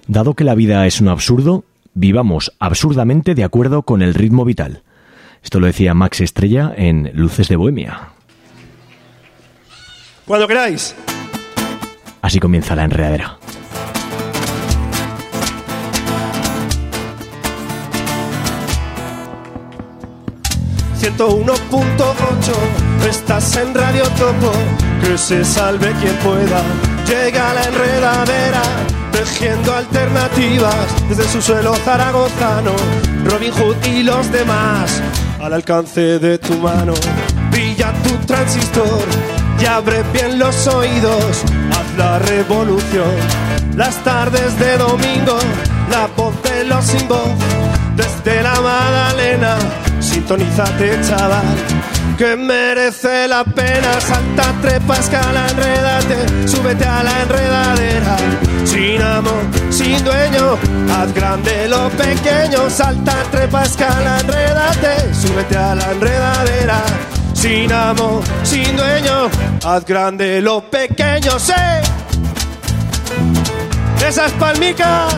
Dado que la vida es un absurdo, vivamos absurdamente de acuerdo con el ritmo vital. Esto lo decía Max Estrella en Luces de Bohemia. Cuando queráis. Así comienza la enredadera. ...101.8, estás en Radio Topo, que se salve quien pueda. Llega la enredadera, tejiendo alternativas desde su suelo zaragozano. Robin Hood y los demás, al alcance de tu mano. Brilla tu transistor y abre bien los oídos, haz la revolución. Las tardes de domingo, la voz de los sin voz, desde la Magdalena. Sintonízate, chaval, que merece la pena. Salta, trepa, escala, enrédate, súbete a la enredadera. Sin amo, sin dueño, haz grande lo pequeño. Salta, trepa, escala, enrédate, súbete a la enredadera. Sin amo, sin dueño, haz grande lo pequeño. ¡Sí! Esas palmicas.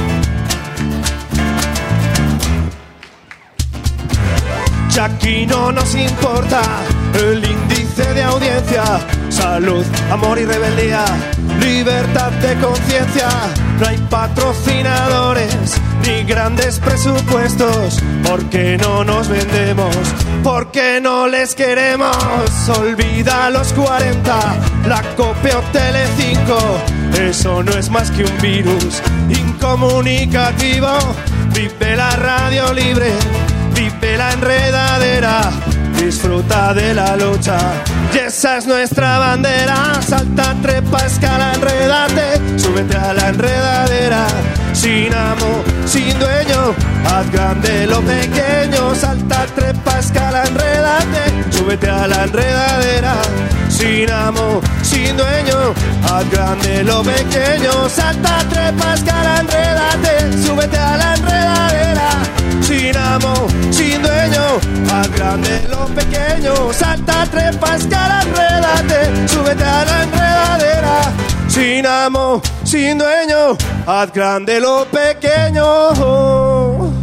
Y aquí no nos importa el índice de audiencia, salud, amor y rebeldía, libertad de conciencia. No hay patrocinadores ni grandes presupuestos, porque no nos vendemos, porque no les queremos. Olvida los 40, la COPE o Telecinco, eso no es más que un virus incomunicativo. Vive la radio libre, vive la enredadera, disfruta de la lucha, y esa es nuestra bandera. Salta, trepa, escala, enrédate, súbete a la enredadera. Sin amo, sin dueño, haz grande lo pequeño. Salta, trepa, escala, enrédate, súbete a la enredadera. Sin amo, sin dueño, haz grande lo pequeño. Salta, trepa, escala, enrédate, súbete a la enredadera. Sin amo, sin dueño, haz grande lo pequeño. Salta, trepa, escala, enrédate, súbete a la enredadera. Sin amo, sin dueño, haz grande lo pequeño.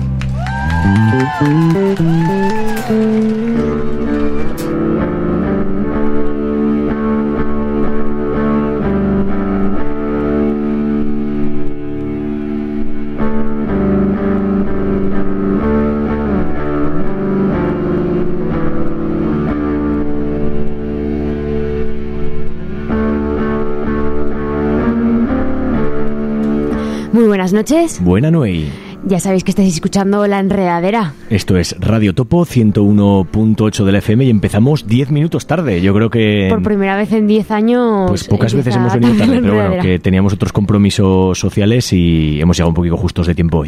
Muy buenas noches. Buena Noey. Ya sabéis que estáis escuchando La Enredadera. Esto es Radio Topo 101.8 de la FM y empezamos 10 minutos tarde. Yo creo que... Por primera vez en 10 años... Pues pocas veces hemos venido tarde, pero bueno, que teníamos otros compromisos sociales y hemos llegado un poquito justos de tiempo hoy.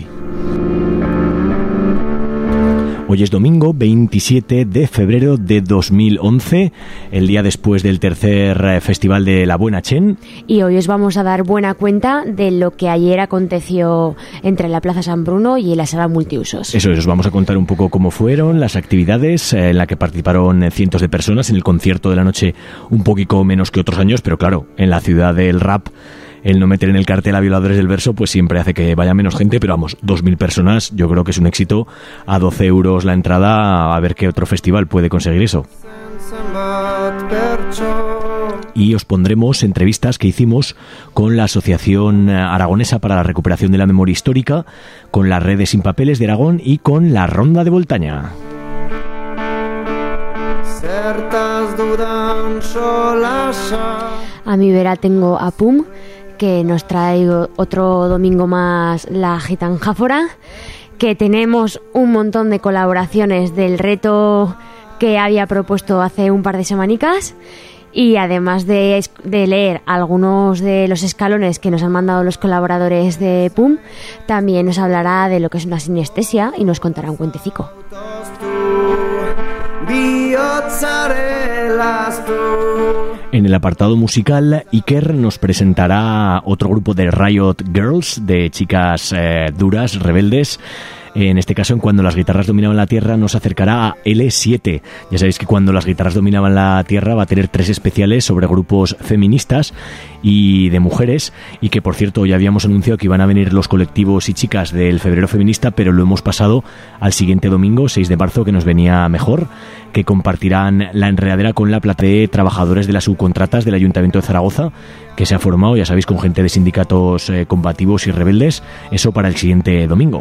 Hoy es domingo 27 de febrero de 2011, el día después del tercer Festival de la Buena Chen. Y hoy os vamos a dar buena cuenta de lo que ayer aconteció entre la Plaza San Bruno y la Sala Multiusos. Eso es, os vamos a contar un poco cómo fueron las actividades en las que participaron cientos de personas en el concierto de la noche, un poquito menos que otros años, pero claro, en la ciudad del rap, el no meter en el cartel a Violadores del Verso pues siempre hace que vaya menos gente, pero vamos, 2.000 personas, yo creo que es un éxito. A 12 euros la entrada, a ver qué otro festival puede conseguir eso. Y os pondremos entrevistas que hicimos con la Asociación Aragonesa para la Recuperación de la Memoria Histórica, con las redes Sin Papeles de Aragón y con la Ronda de Voltaña. A mi vera tengo a Pum, que nos trae otro domingo más la Gitanjáfora, que tenemos un montón de colaboraciones del reto que había propuesto hace un par de semanicas, y además de leer algunos de los escalones que nos han mandado los colaboradores de PUM, también nos hablará de lo que es una sinestesia y nos contará un cuentecico. En el apartado musical, Iker nos presentará otro grupo de Riot Girls, de chicas duras, rebeldes, en este caso en Cuando las guitarras dominaban la Tierra, nos acercará a L7. Ya sabéis que Cuando las guitarras dominaban la Tierra va a tener 3 especiales sobre grupos feministas y de mujeres, y que por cierto ya habíamos anunciado que iban a venir los colectivos y chicas del Febrero Feminista, pero lo hemos pasado al siguiente domingo, 6 de marzo, que nos venía mejor, que compartirán la enredadera con la platea de trabajadores de las subcontratas del Ayuntamiento de Zaragoza, que se ha formado, ya sabéis, con gente de sindicatos combativos y rebeldes, eso para el siguiente domingo.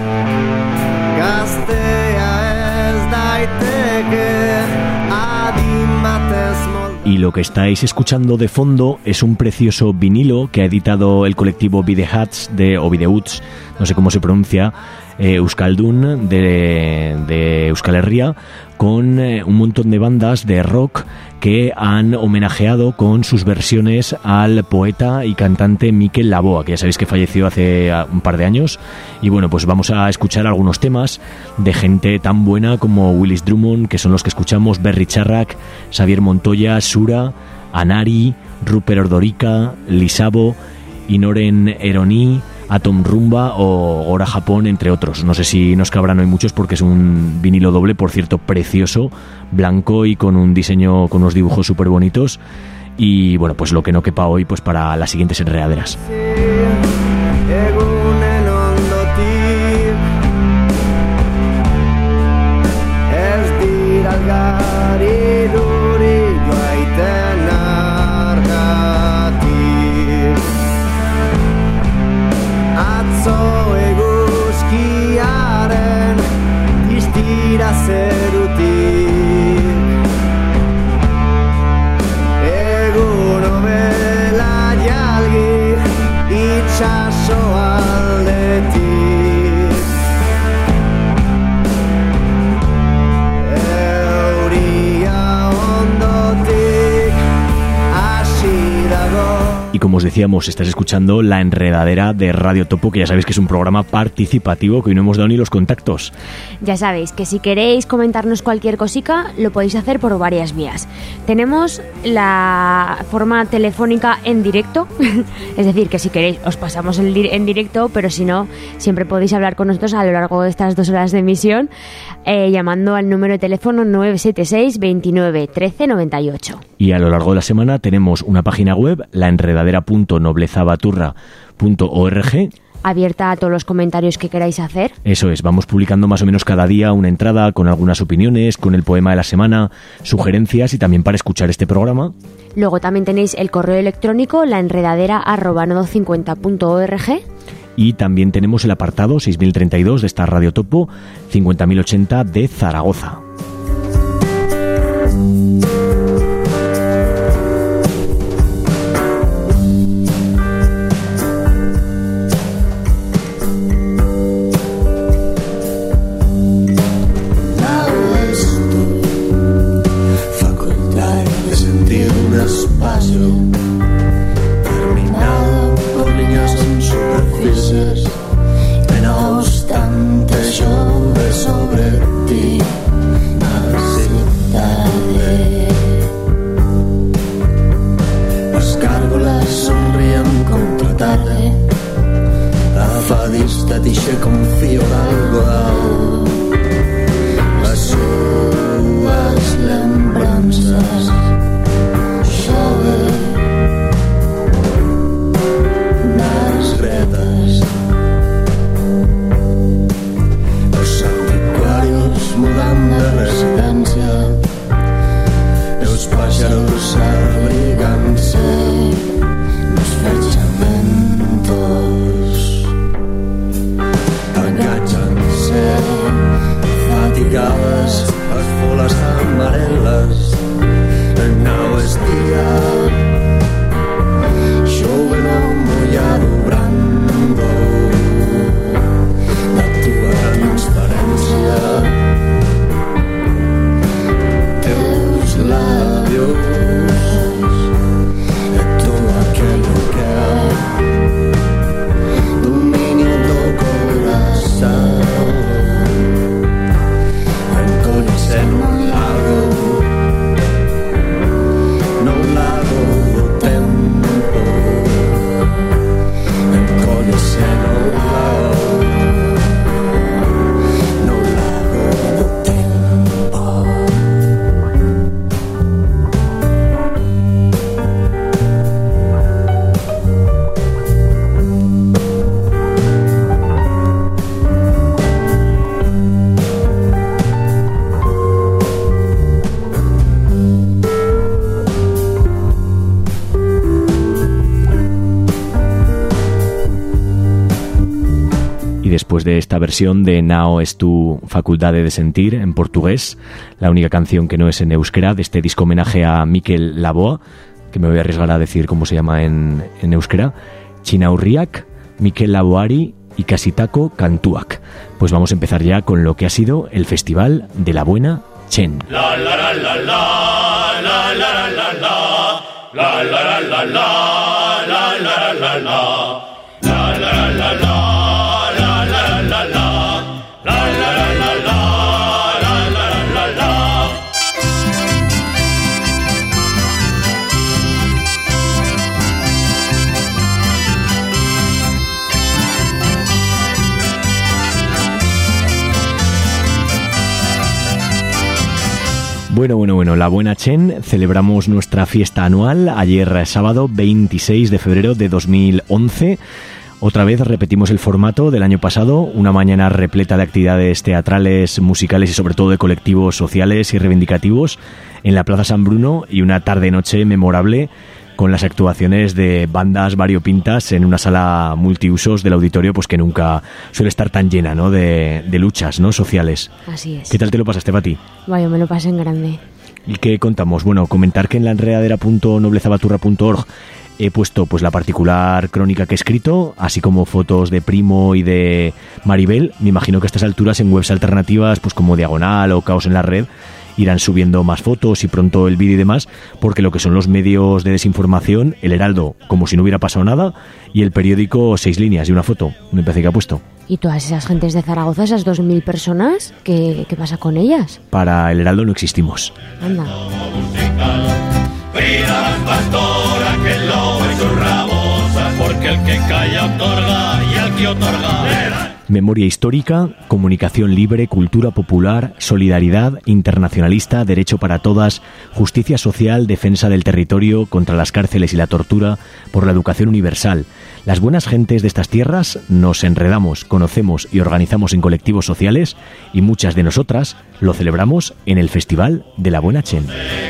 Y lo que estáis escuchando de fondo es un precioso vinilo que ha editado el colectivo Bidehats o Bideuts, no sé cómo se pronuncia, Euskaldun de Euskal Herria, con un montón de bandas de rock que han homenajeado con sus versiones al poeta y cantante Mikel Laboa, que ya sabéis que falleció hace un par de años. Y bueno, pues vamos a escuchar algunos temas de gente tan buena como Willis Drummond, que son los que escuchamos, Berry Charrak, Xavier Montoya, Sura, Anari, Rupert Ordorica, Lisabo, Inoren Eroni, Atom Rumba o Gora Japón, entre otros. No sé si nos cabrán hoy muchos porque es un vinilo doble, por cierto, precioso, blanco y con un diseño, con unos dibujos súper bonitos. Y bueno, pues lo que no quepa hoy, pues para las siguientes enredaderas. Y como os decíamos, estás escuchando La Enredadera de Radio Topo, que ya sabéis que es un programa participativo, que hoy no hemos dado ni los contactos. Ya sabéis que si queréis comentarnos cualquier cosica, lo podéis hacer por varias vías. Tenemos la forma telefónica en directo, es decir, que si queréis os pasamos en directo, pero si no, siempre podéis hablar con nosotros a lo largo de estas 2 horas de emisión, llamando al número de teléfono 976 29 13 98. Y a lo largo de la semana tenemos una página web, laenredadera.noblezabaturra.org, abierta a todos los comentarios que queráis hacer. Eso es, vamos publicando más o menos cada día una entrada con algunas opiniones, con el poema de la semana, sugerencias y también para escuchar este programa. Luego también tenéis el correo electrónico laenredadera@nodo50.org. Y también tenemos el apartado 6032 de esta Radio Topo, 50.080 de Zaragoza. después de esta versión de Nao es tu facultade de sentir en portugués, la única canción que no es en euskera, de este disco homenaje a Mikel Laboa, que me voy a arriesgar a decir cómo se llama en euskera, Txinaurriak, Mikel Laboari y Kasitako Kantuak. Pues vamos a empezar ya con lo que ha sido el Festival de la Buena Chen. La la la la la la la la la la la la la la la la la la. La la la la la la la la la la la la la la. Bueno, la Buena Chen, celebramos nuestra fiesta anual ayer sábado 26 de febrero de 2011. Otra vez repetimos el formato del año pasado, una mañana repleta de actividades teatrales, musicales y sobre todo de colectivos sociales y reivindicativos en la Plaza San Bruno, y una tarde-noche memorable con las actuaciones de bandas variopintas en una sala multiusos del auditorio, pues que nunca suele estar tan llena, ¿no?, de luchas, ¿no?, sociales. Así es. ¿Qué tal te lo pasaste, Pati? Vaya, me lo pasé en grande. ¿Y qué contamos? Bueno, comentar que en la enredadera.noblezabaturra.org he puesto pues la particular crónica que he escrito, así como fotos de Primo y de Maribel. Me imagino que a estas alturas en webs alternativas, pues como Diagonal o Caos en la Red, irán subiendo más fotos y pronto el vídeo y demás, porque lo que son los medios de desinformación, El Heraldo, como si no hubiera pasado nada, y el periódico 6 líneas y una foto, me parece que ha puesto. ¿Y todas esas gentes de Zaragoza, esas 2.000 personas, qué pasa con ellas? Para El Heraldo no existimos. Anda. Frida pastora que el lobo y sus rabosas, porque el que calla otorga y el que otorga. Memoria histórica, comunicación libre, cultura popular, solidaridad internacionalista, derecho para todas, justicia social, defensa del territorio contra las cárceles y la tortura, por la educación universal. Las buenas gentes de estas tierras nos enredamos, conocemos y organizamos en colectivos sociales, y muchas de nosotras lo celebramos en el Festival de la Buena Chen.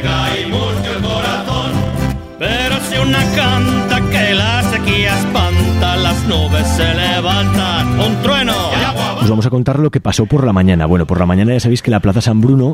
Pero si una canta que la sequía espanta, las nubes se levantan, un trueno y agua. Os vamos a contar lo que pasó por la mañana. Bueno, por la mañana ya sabéis que la Plaza San Bruno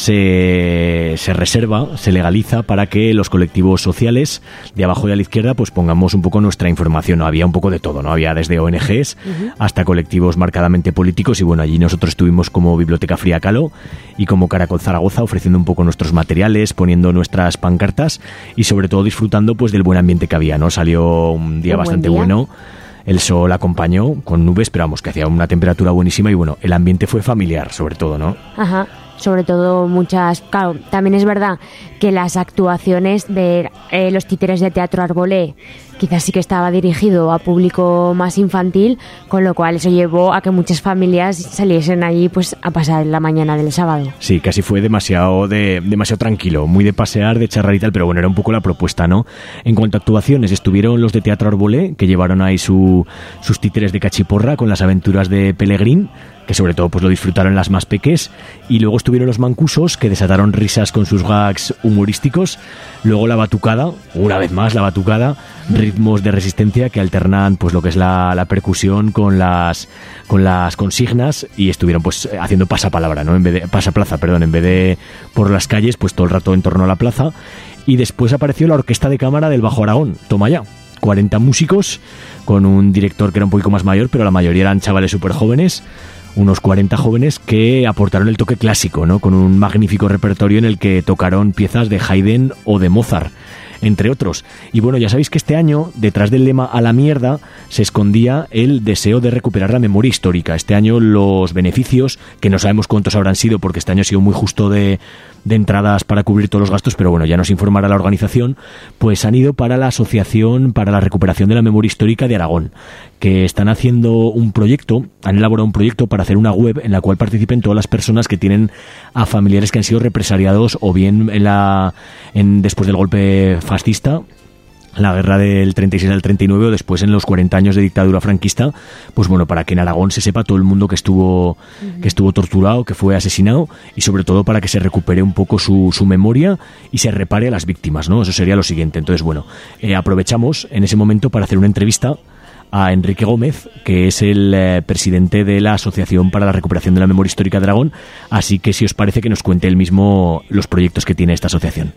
se reserva, se legaliza para que los colectivos sociales de abajo y a la izquierda pues pongamos un poco nuestra información, ¿no? Había un poco de todo, ¿no? Había desde ONGs hasta colectivos marcadamente políticos, y bueno, allí nosotros estuvimos como Biblioteca Fría Kahlo y como Caracol Zaragoza ofreciendo un poco nuestros materiales, poniendo nuestras pancartas y sobre todo disfrutando pues del buen ambiente que había, ¿no? Salió un día bastante bueno. El sol acompañó con nubes, pero vamos, que hacía una temperatura buenísima y bueno, el ambiente fue familiar sobre todo, ¿no? Ajá, sobre todo muchas... Claro, también es verdad que las actuaciones de los títeres de Teatro Arbolé quizás sí que estaba dirigido a público más infantil, con lo cual eso llevó a que muchas familias saliesen allí pues a pasar la mañana del sábado. Sí, casi fue demasiado tranquilo, muy de pasear, de charrar y tal, pero bueno, era un poco la propuesta, ¿no? En cuanto a actuaciones, estuvieron los de Teatro Arbolé, que llevaron ahí sus títeres de cachiporra con las aventuras de Pelegrín, que sobre todo pues lo disfrutaron las más peques, y luego estuvieron los mancusos, que desataron risas con sus gags humorísticos. Luego la batucada, una vez más la batucada, ritmos de resistencia que alternan pues lo que es la percusión con las consignas, y estuvieron pues haciendo pasapalabra, ¿no? En vez de por las calles, pues todo el rato en torno a la plaza. Y después apareció la Orquesta de Cámara del Bajo Aragón, toma ya, 40 músicos, con un director que era un poquito más mayor, pero la mayoría eran chavales súper jóvenes, unos 40 jóvenes que aportaron el toque clásico, ¿no? Con un magnífico repertorio en el que tocaron piezas de Haydn o de Mozart, entre otros. Y bueno, ya sabéis que este año, detrás del lema "a la mierda", se escondía el deseo de recuperar la memoria histórica. Este año los beneficios, que no sabemos cuántos habrán sido, porque este año ha sido muy justo de entradas para cubrir todos los gastos, pero bueno, ya nos informará la organización, pues han ido para la Asociación para la Recuperación de la Memoria Histórica de Aragón, que están haciendo un proyecto, han elaborado un proyecto para hacer una web en la cual participen todas las personas que tienen a familiares que han sido represaliados o bien después del golpe fascista, la guerra del 36 al 39, o después en los 40 años de dictadura franquista, pues bueno, para que en Aragón se sepa todo el mundo que estuvo torturado, que fue asesinado, y sobre todo para que se recupere un poco su memoria y se repare a las víctimas, ¿no? Eso sería lo siguiente. Entonces, bueno, aprovechamos en ese momento para hacer una entrevista a Enrique Gómez, que es el presidente de la Asociación para la Recuperación de la Memoria Histórica de Aragón, así que si os parece que nos cuente él mismo los proyectos que tiene esta asociación.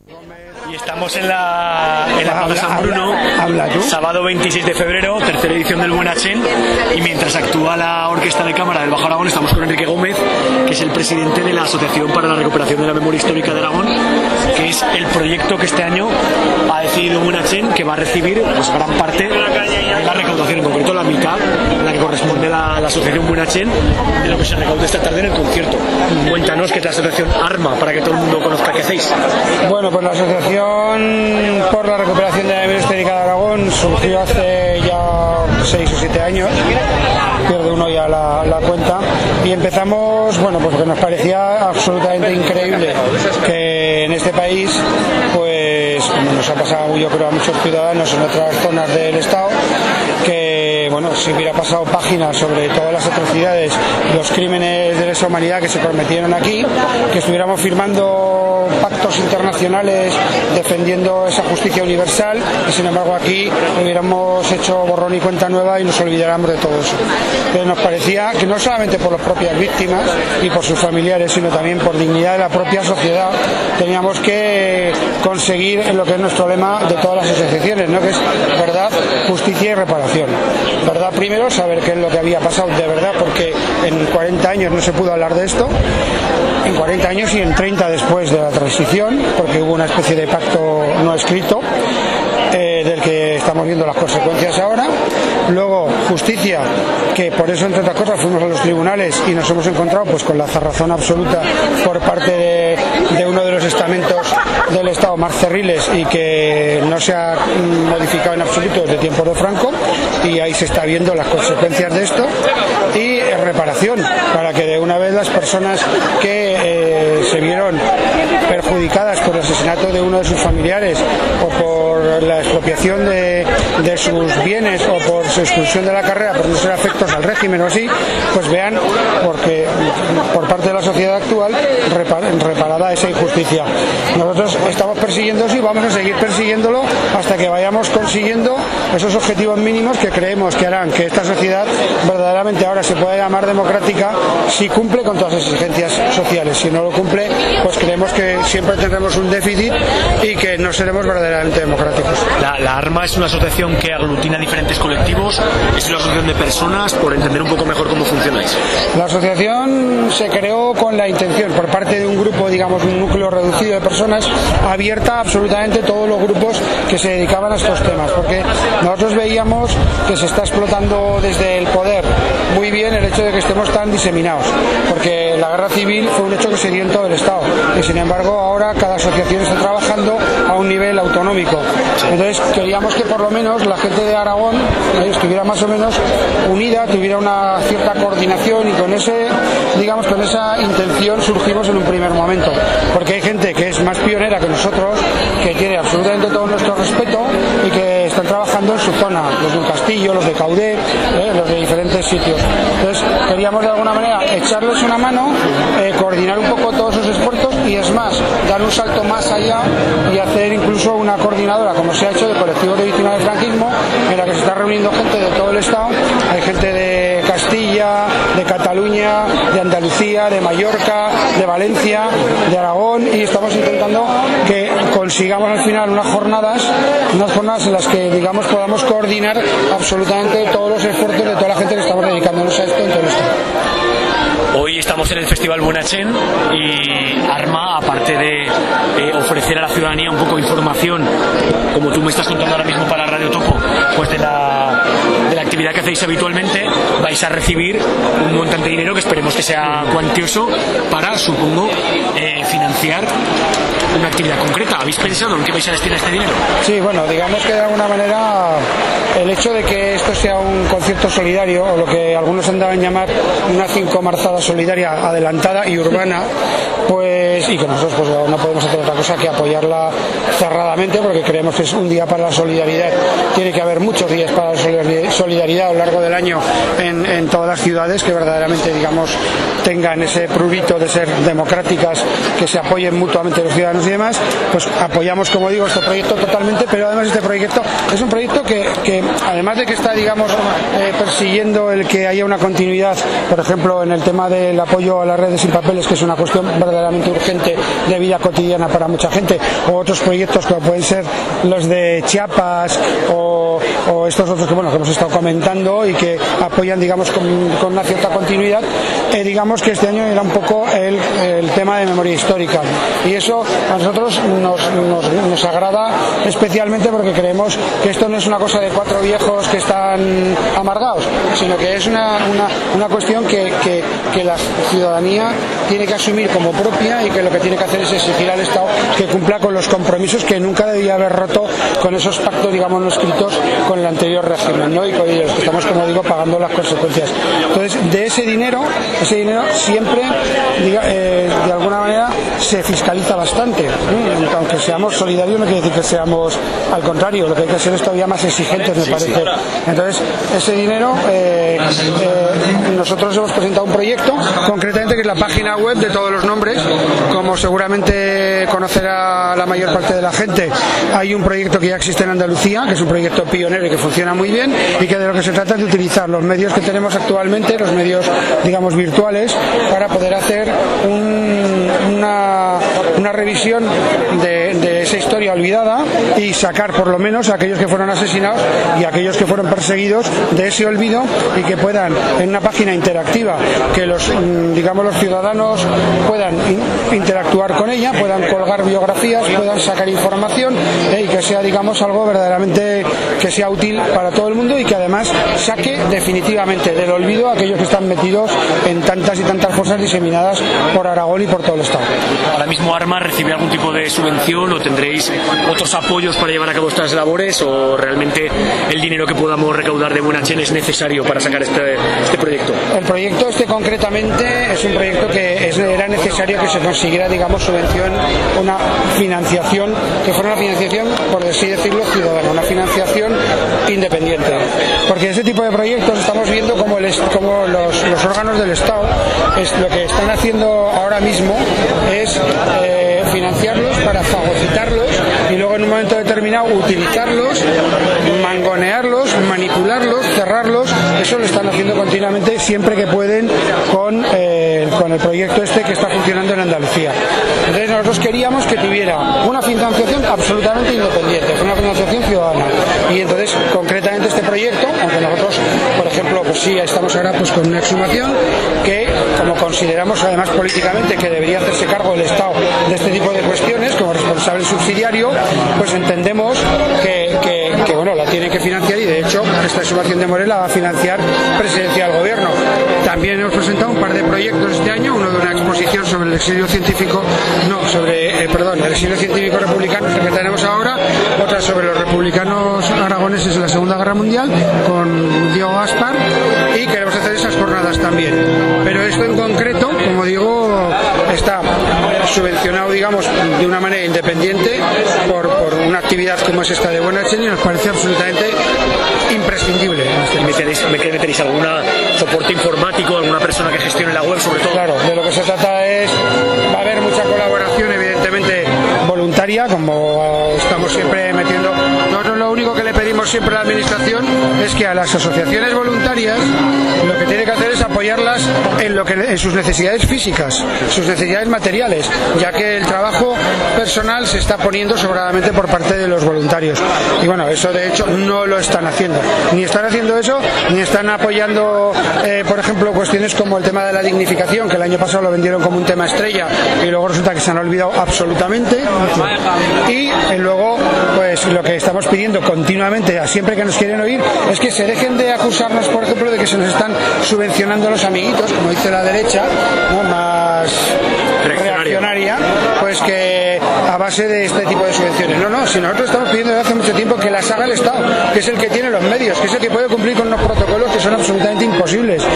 Y estamos en la Plaza San Bruno, sábado 26 de febrero, tercera edición del Buenachen, y mientras actúa la Orquesta de Cámara del Bajo Aragón estamos con Enrique Gómez, que es el presidente de la Asociación para la Recuperación de la Memoria Histórica de Aragón, que es el proyecto que este año ha decidido Buenachen, que va a recibir pues gran parte de la recaudación, en concreto la mitad, la que corresponde a la Asociación Buenachen, de lo que se recaude esta tarde en el concierto. Cuéntanos qué es la Asociación ARMA, para que todo el mundo conozca qué hacéis. Bueno, pues la Asociación por la Recuperación de la Memoria Histórica de Aragón surgió hace ya 6 o 7 años, pierde uno ya la cuenta, y empezamos, bueno, pues porque nos parecía absolutamente increíble que en este país, pues como nos ha pasado yo creo a muchos ciudadanos en otras zonas del Estado, que bueno, si hubiera pasado páginas sobre todas las atrocidades y los crímenes de lesa humanidad que se cometieron aquí, que estuviéramos firmando pactos internacionales defendiendo esa justicia universal, y sin embargo aquí hubiéramos hecho borrón y cuenta nueva y nos olvidáramos de todo eso. Entonces nos parecía que no solamente por las propias víctimas y por sus familiares, sino también por dignidad de la propia sociedad, teníamos que conseguir lo que es nuestro lema de todas las asociaciones, ¿no? Que es verdad, justicia y reparación. Verdad primero, saber qué es lo que había pasado de verdad, porque en 40 años no se pudo hablar de esto, en 40 años y en 30 después de la transición, porque hubo una especie de pacto no escrito, del que estamos viendo las consecuencias ahora. Luego justicia, que por eso entre otras cosas fuimos a los tribunales y nos hemos encontrado pues con la cerrazón absoluta por parte de uno de los estamentos del Estado más cerriles y que no se ha modificado en absoluto desde tiempos de Franco, y ahí se está viendo las consecuencias de esto. Y reparación, para que de una vez las personas que se vieron perjudicadas por el asesinato de uno de sus familiares o por la expropiación de sus bienes o por su expulsión de la carrera por no ser afectos al régimen o así, pues vean porque por parte de la sociedad actual reparada esa injusticia. Nosotros estamos persiguiendo eso y vamos a seguir persiguiéndolo hasta que vayamos consiguiendo esos objetivos mínimos que creemos que harán que esta sociedad verdaderamente ahora se pueda llamar democrática si cumple con todas las exigencias sociales. Si no lo cumple, pues creemos que siempre tendremos un déficit y que no seremos verdaderamente democráticos. La ARMA es una asociación que aglutina diferentes colectivos, es una asociación de personas, por entender un poco mejor cómo funcionáis. La asociación se creó con la intención, por parte de un grupo, digamos un núcleo reducido de personas, abierta a absolutamente todos los grupos que se dedicaban a estos temas, porque nosotros veíamos que se está explotando desde el poder muy bien el hecho de que estemos tan diseminados, porque la guerra civil fue un hecho que se dio en todo el Estado, y sin embargo ahora cada asociación está trabajando a un nivel autonómico. Entonces queríamos que por lo menos la gente de Aragón estuviera más o menos unida, tuviera una cierta coordinación, y con esa intención surgimos en un primer momento, porque hay gente que es más pionera que nosotros, que tiene absolutamente todo nuestro respeto y que están trabajando en su zona, los de un castillo, los de Caudé, los de diferentes sitios. Entonces queríamos de alguna manera echarles una mano, coordinar un poco todos sus esfuerzos y es más, dar un salto más allá y hacer incluso una coordinadora, como se ha hecho, de colectivos de víctimas del franquismo, en la que se está reuniendo gente de todo el Estado. Hay gente de Castilla, de Cataluña, de Andalucía, de Mallorca, de Valencia, de Aragón, y estamos intentando que consigamos al final unas jornadas en las que digamos podamos coordinar absolutamente todos los esfuerzos de toda la gente que estamos dedicándonos a esto en todo esto. Hoy estamos en el Festival Buenachen y ARMA, aparte de ofrecer a la ciudadanía un poco de información, como tú me estás contando ahora mismo para Radio Topo, pues de la actividad que hacéis habitualmente, vais a recibir un montante de dinero que esperemos que sea cuantioso para, supongo, financiar una actividad concreta. ¿Habéis pensado en qué vais a destinar este dinero? Sí, bueno, digamos que de alguna manera el hecho de que esto sea un concierto solidario, o lo que algunos andaban a llamar una cincomarzada solidaria, solidaria adelantada y urbana, pues, y que nosotros pues no podemos hacer otra cosa que apoyarla cerradamente, porque creemos que es un día para la solidaridad. Tiene que haber muchos días para la solidaridad a lo largo del año en todas las ciudades que verdaderamente, digamos, tengan ese prurito de ser democráticas, que se apoyen mutuamente los ciudadanos y demás. Pues apoyamos, como digo, este proyecto totalmente, pero además este proyecto es un proyecto que además de que está, digamos, persiguiendo el que haya una continuidad, por ejemplo, en el tema del apoyo a las redes sin papeles, que es una cuestión verdaderamente urgente de vida cotidiana para mucha gente, o otros proyectos como pueden ser los de Chiapas o estos otros que hemos estado comentando y que apoyan, digamos, con una cierta continuidad. Digamos que este año era un poco el tema de memoria histórica, y eso a nosotros nos agrada especialmente, porque creemos que esto no es una cosa de 4 viejos que están amargados, sino que es una cuestión que la ciudadanía tiene que asumir como propia, y que lo que tiene que hacer es exigir al Estado que cumpla con los compromisos que nunca debía haber roto con esos pactos, digamos, no escritos con el anterior régimen, ¿no? Y con ellos que estamos, como digo, pagando las consecuencias. Entonces, de ese dinero siempre, de alguna manera, se fiscaliza bastante, ¿no? Aunque seamos solidarios, no quiere decir que seamos al contrario, lo que hay que ser es todavía más exigentes, me parece. Entonces, ese dinero, nosotros hemos presentado un proyecto, concretamente, que es la página web de todos los nombres. Como seguramente conocerá la mayor parte de la gente, hay un proyecto que ya existe en Andalucía, que es un proyecto pionero y que funciona muy bien, y que de lo que se trata es de utilizar los medios que tenemos actualmente, los medios, digamos, virtuales, para poder hacer una revisión de esa historia olvidada, y sacar por lo menos a aquellos que fueron asesinados y a aquellos que fueron perseguidos de ese olvido, y que puedan, en una página interactiva, que los ciudadanos puedan interactuar con ella, puedan colgar biografías, puedan sacar información, y que sea, digamos, algo verdaderamente que sea útil para todo el mundo, y que además saque definitivamente del olvido a aquellos que están metidos en tantas y tantas fosas diseminadas por Aragón y por todo el Estado. Ahora mismo Armas recibe algún tipo de subvención, o tendréis otros apoyos para llevar a cabo estas labores, o realmente el dinero que podamos recaudar de Buenachen es necesario para sacar este proyecto. El proyecto concretamente es un proyecto que era necesario que se consiguiera, digamos, subvención, una financiación que fuera una financiación, por así decirlo, ciudadana, una financiación independiente, porque ese tipo de proyectos estamos viendo como los órganos del Estado lo que están haciendo ahora mismo es financiarlos para fagocitarlos, y luego en un momento determinado utilizarlos, mangonearlos, manipularlos, cerrarlos. Eso lo están haciendo continuamente, siempre que pueden, con el proyecto que está funcionando en Andalucía. Entonces nosotros queríamos que tuviera una financiación absolutamente independiente, una financiación ciudadana, y entonces concretamente este proyecto, aunque nosotros, por ejemplo, pues sí, estamos ahora pues con una exhumación que, como consideramos además políticamente que debería hacerse cargo el Estado de este tipo de cuestiones como responsable subsidiario, pues entendemos que bueno, la tienen que financiar, y de hecho esta exhumación de Morel la va a financiar Presidencia del Gobierno. También hemos presentado un par de proyectos este año, uno de una exposición sobre el exilio científico, el exilio científico republicano, es el que tenemos ahora, otra sobre los republicanos aragoneses en la Segunda Guerra Mundial, con Diego Gaspar, y queremos hacer esas jornadas también. Pero esto en concreto, como digo, está subvencionado, digamos, de una manera independiente por una actividad como es esta de Buenachen, y nos parece absolutamente imprescindible. ¿Meteréis algún soporte informático, alguna persona que gestione la web, sobre todo? Claro, de lo que se trata va a haber mucha colaboración, evidentemente voluntaria, como estamos siempre metiendo. Nosotros lo único que le pedimos siempre a la Administración es que a las asociaciones voluntarias lo que tiene que hacer es apoyarlas en sus necesidades físicas, sus necesidades materiales, ya que el trabajo personal se está poniendo sobradamente por parte de los voluntarios. Y bueno, eso de hecho no lo están haciendo. Ni están haciendo eso, ni están apoyando, por ejemplo, cuestiones como el tema de la dignificación, que el año pasado lo vendieron como un tema estrella, y luego resulta que se han olvidado absolutamente. Y luego, pues lo que estamos pidiendo continuamente, siempre que nos quieren oír, es que se dejen de acusarnos, por ejemplo, de que se nos están subvencionando los amiguitos, como dice la derecha, ¿no?, más reaccionaria, pues que a base de este tipo de subvenciones. No, si nosotros estamos pidiendo desde hace mucho tiempo que las haga el Estado, que es el que tiene los medios, que es el que puede cumplir con unos protocolos que son absolutamente imposibles para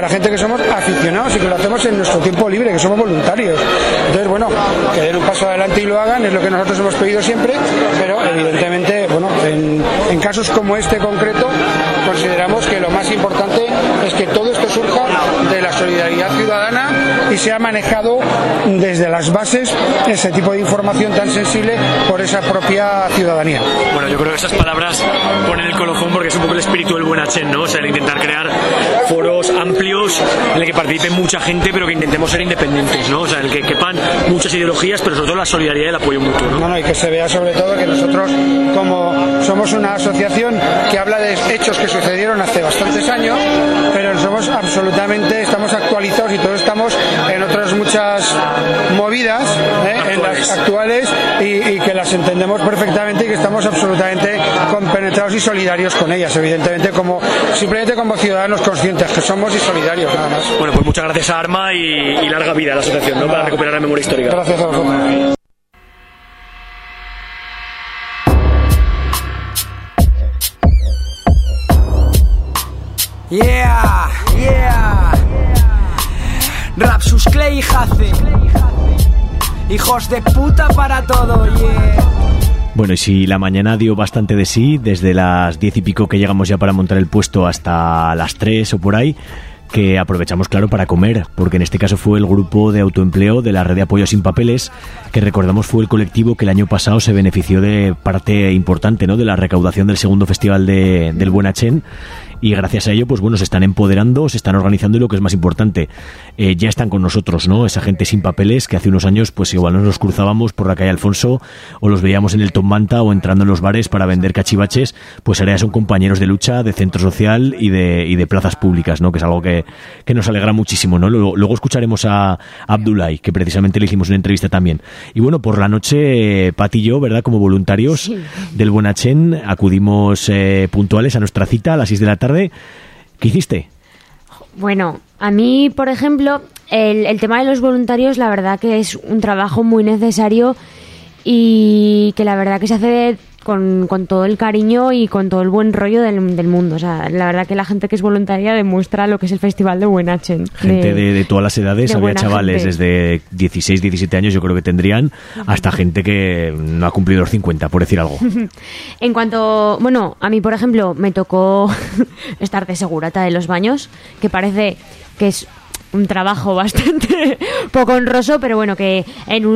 para gente que somos aficionados y que lo hacemos en nuestro tiempo libre, que somos voluntarios. Entonces, bueno, que den un paso adelante y lo hagan, es lo que nosotros hemos pedido siempre, pero evidentemente, bueno, en casos como este concreto, consideramos que lo más importante es que todo esto surja de la solidaridad ciudadana y se ha manejado desde las bases ese tipo de información tan sensible por esa propia ciudadanía. Bueno, yo creo que esas palabras ponen el colofón porque es un poco el espíritu del Buenachen, ¿no? O sea, el intentar crear foros amplios en el que participe mucha gente, pero que intentemos ser independientes, ¿no? O sea, en el que quepan muchas ideologías, pero sobre todo la solidaridad y el apoyo mutuo, ¿no? No, y que se vea sobre todo que nosotros, como somos una asociación que habla de hechos que sucedieron hace bastantes años, pero somos absolutamente, estamos actualizados y todos estamos en otras muchas movidas, en las actuales, y que las entendemos perfectamente y que estamos absolutamente compenetrados y solidarios con ellas, evidentemente, simplemente como ciudadanos conscientes que somos y solidarios, nada más. Bueno, pues muchas gracias a Arma y larga vida a la asociación, ¿no? Para recuperar la memoria histórica. Gracias a vosotros. Yeah, yeah. Rapsus Clay y Hace. Hijos de puta para todo, yeah. Bueno, y si la mañana dio bastante de sí, desde las 10 y pico que llegamos ya para montar el puesto hasta las 3 o por ahí, que aprovechamos, claro, para comer, porque en este caso fue el grupo de autoempleo de la red de apoyo sin papeles, que recordamos fue el colectivo que el año pasado se benefició de parte importante, ¿no?, de la recaudación del segundo festival del Buenachen, y gracias a ello, pues bueno, se están empoderando, se están organizando y lo que es más importante, ya están con nosotros, ¿no? Esa gente sin papeles que hace unos años pues igual nos cruzábamos por la calle Alfonso o los veíamos en el Top Manta o entrando en los bares para vender cachivaches, pues ahora ya son compañeros de lucha, de centro social y de plazas públicas, ¿no? Que es algo que nos alegra muchísimo, ¿no? Luego escucharemos a Abdulai, que precisamente le hicimos una entrevista también. Y bueno, por la noche, Pat y yo, ¿verdad?, como voluntarios del Buenachen, acudimos puntuales a nuestra cita a las 6 de la tarde. ¿Qué hiciste? Bueno, a mí, por ejemplo, el tema de los voluntarios, la verdad que es un trabajo muy necesario y que la verdad que se hace con todo el cariño y con todo el buen rollo del mundo. O sea, la verdad que la gente que es voluntaria demuestra lo que es el Festival de Buenachen. Gente de todas las edades, había chavales gente desde 16, 17 años, yo creo que tendrían, hasta gente que no ha cumplido los 50, por decir algo. En cuanto, bueno, a mí, por ejemplo, me tocó estar de segurata de los baños, que parece que es un trabajo bastante poco honroso, pero bueno, que en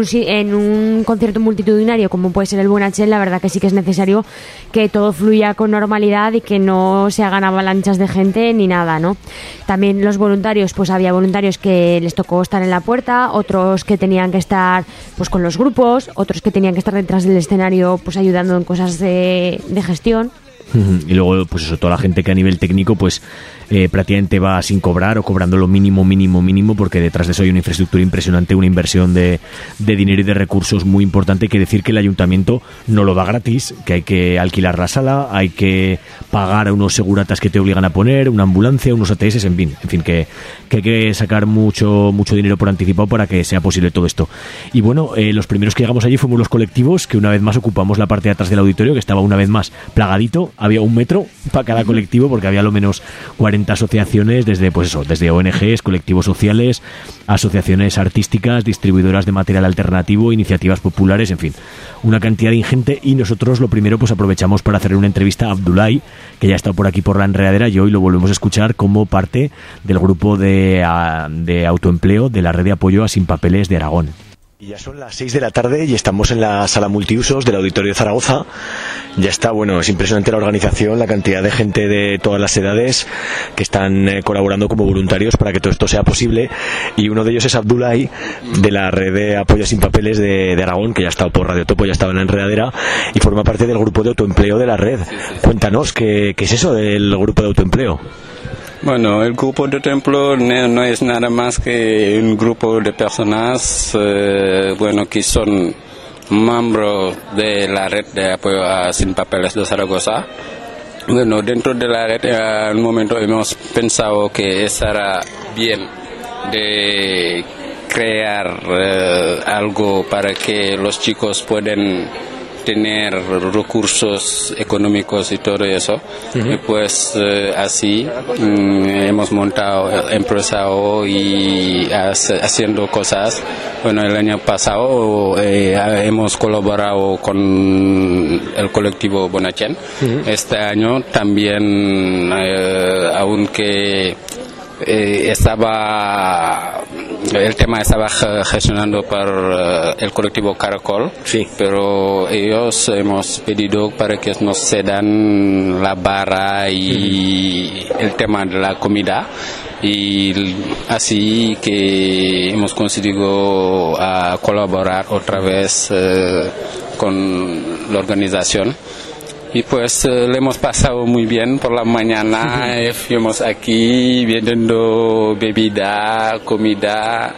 un concierto multitudinario como puede ser el Buenachen, la verdad que sí que es necesario que todo fluya con normalidad y que no se hagan avalanchas de gente ni nada, ¿no? También los voluntarios, pues había voluntarios que les tocó estar en la puerta, otros que tenían que estar pues con los grupos, otros que tenían que estar detrás del escenario pues ayudando en cosas de gestión. Y luego, pues eso, toda la gente que a nivel técnico pues prácticamente va sin cobrar o cobrando lo mínimo, porque detrás de eso hay una infraestructura impresionante, una inversión de dinero y de recursos muy importante. Hay que decir que el ayuntamiento no lo da gratis, que hay que alquilar la sala, hay que pagar a unos seguratas que te obligan a poner, una ambulancia, unos ATS, en fin, que hay que sacar mucho dinero por anticipado para que sea posible todo esto. Y bueno, los primeros que llegamos allí fuimos los colectivos, que una vez más ocupamos la parte de atrás del auditorio, que estaba una vez más plagadito. Había 1 metro para cada colectivo, porque había lo menos 40 asociaciones, desde ONGs, colectivos sociales, asociaciones artísticas, distribuidoras de material alternativo, iniciativas populares, en fin, una cantidad ingente. Y nosotros lo primero pues aprovechamos para hacerle una entrevista a Abdulai, que ya ha estado por aquí por la enredadera, y hoy lo volvemos a escuchar como parte del grupo de autoempleo de la red de apoyo a sin papeles de Aragón. Y ya son las 6 de la tarde y estamos en la sala multiusos del Auditorio de Zaragoza. Ya está, bueno, es impresionante la organización, la cantidad de gente de todas las edades que están colaborando como voluntarios para que todo esto sea posible. Y uno de ellos es Abdulai, de la red de apoyo sin papeles de Aragón, que ya ha estado por Radio Topo, ya estaba en la enredadera y forma parte del grupo de autoempleo de la red. Cuéntanos, ¿qué es eso del grupo de autoempleo? Bueno, el grupo de templo no es nada más que un grupo de personas, que son miembros de la red de apoyo a sin papeles de Zaragoza. Bueno, dentro de la red, en un momento hemos pensado que estará bien de crear algo para que los chicos puedan tener recursos económicos y todo eso. Y pues así hemos montado empresa y haciendo cosas. Bueno, el año pasado hemos colaborado con el colectivo Bonachén. Este año también, aunque el tema estaba gestionado por el colectivo Caracol, sí, pero ellos hemos pedido para que nos cedan la barra y el tema de la comida, y así que hemos conseguido colaborar otra vez con la organización. Y pues le hemos pasado muy bien por la mañana. Fuimos aquí vendiendo bebida, comida.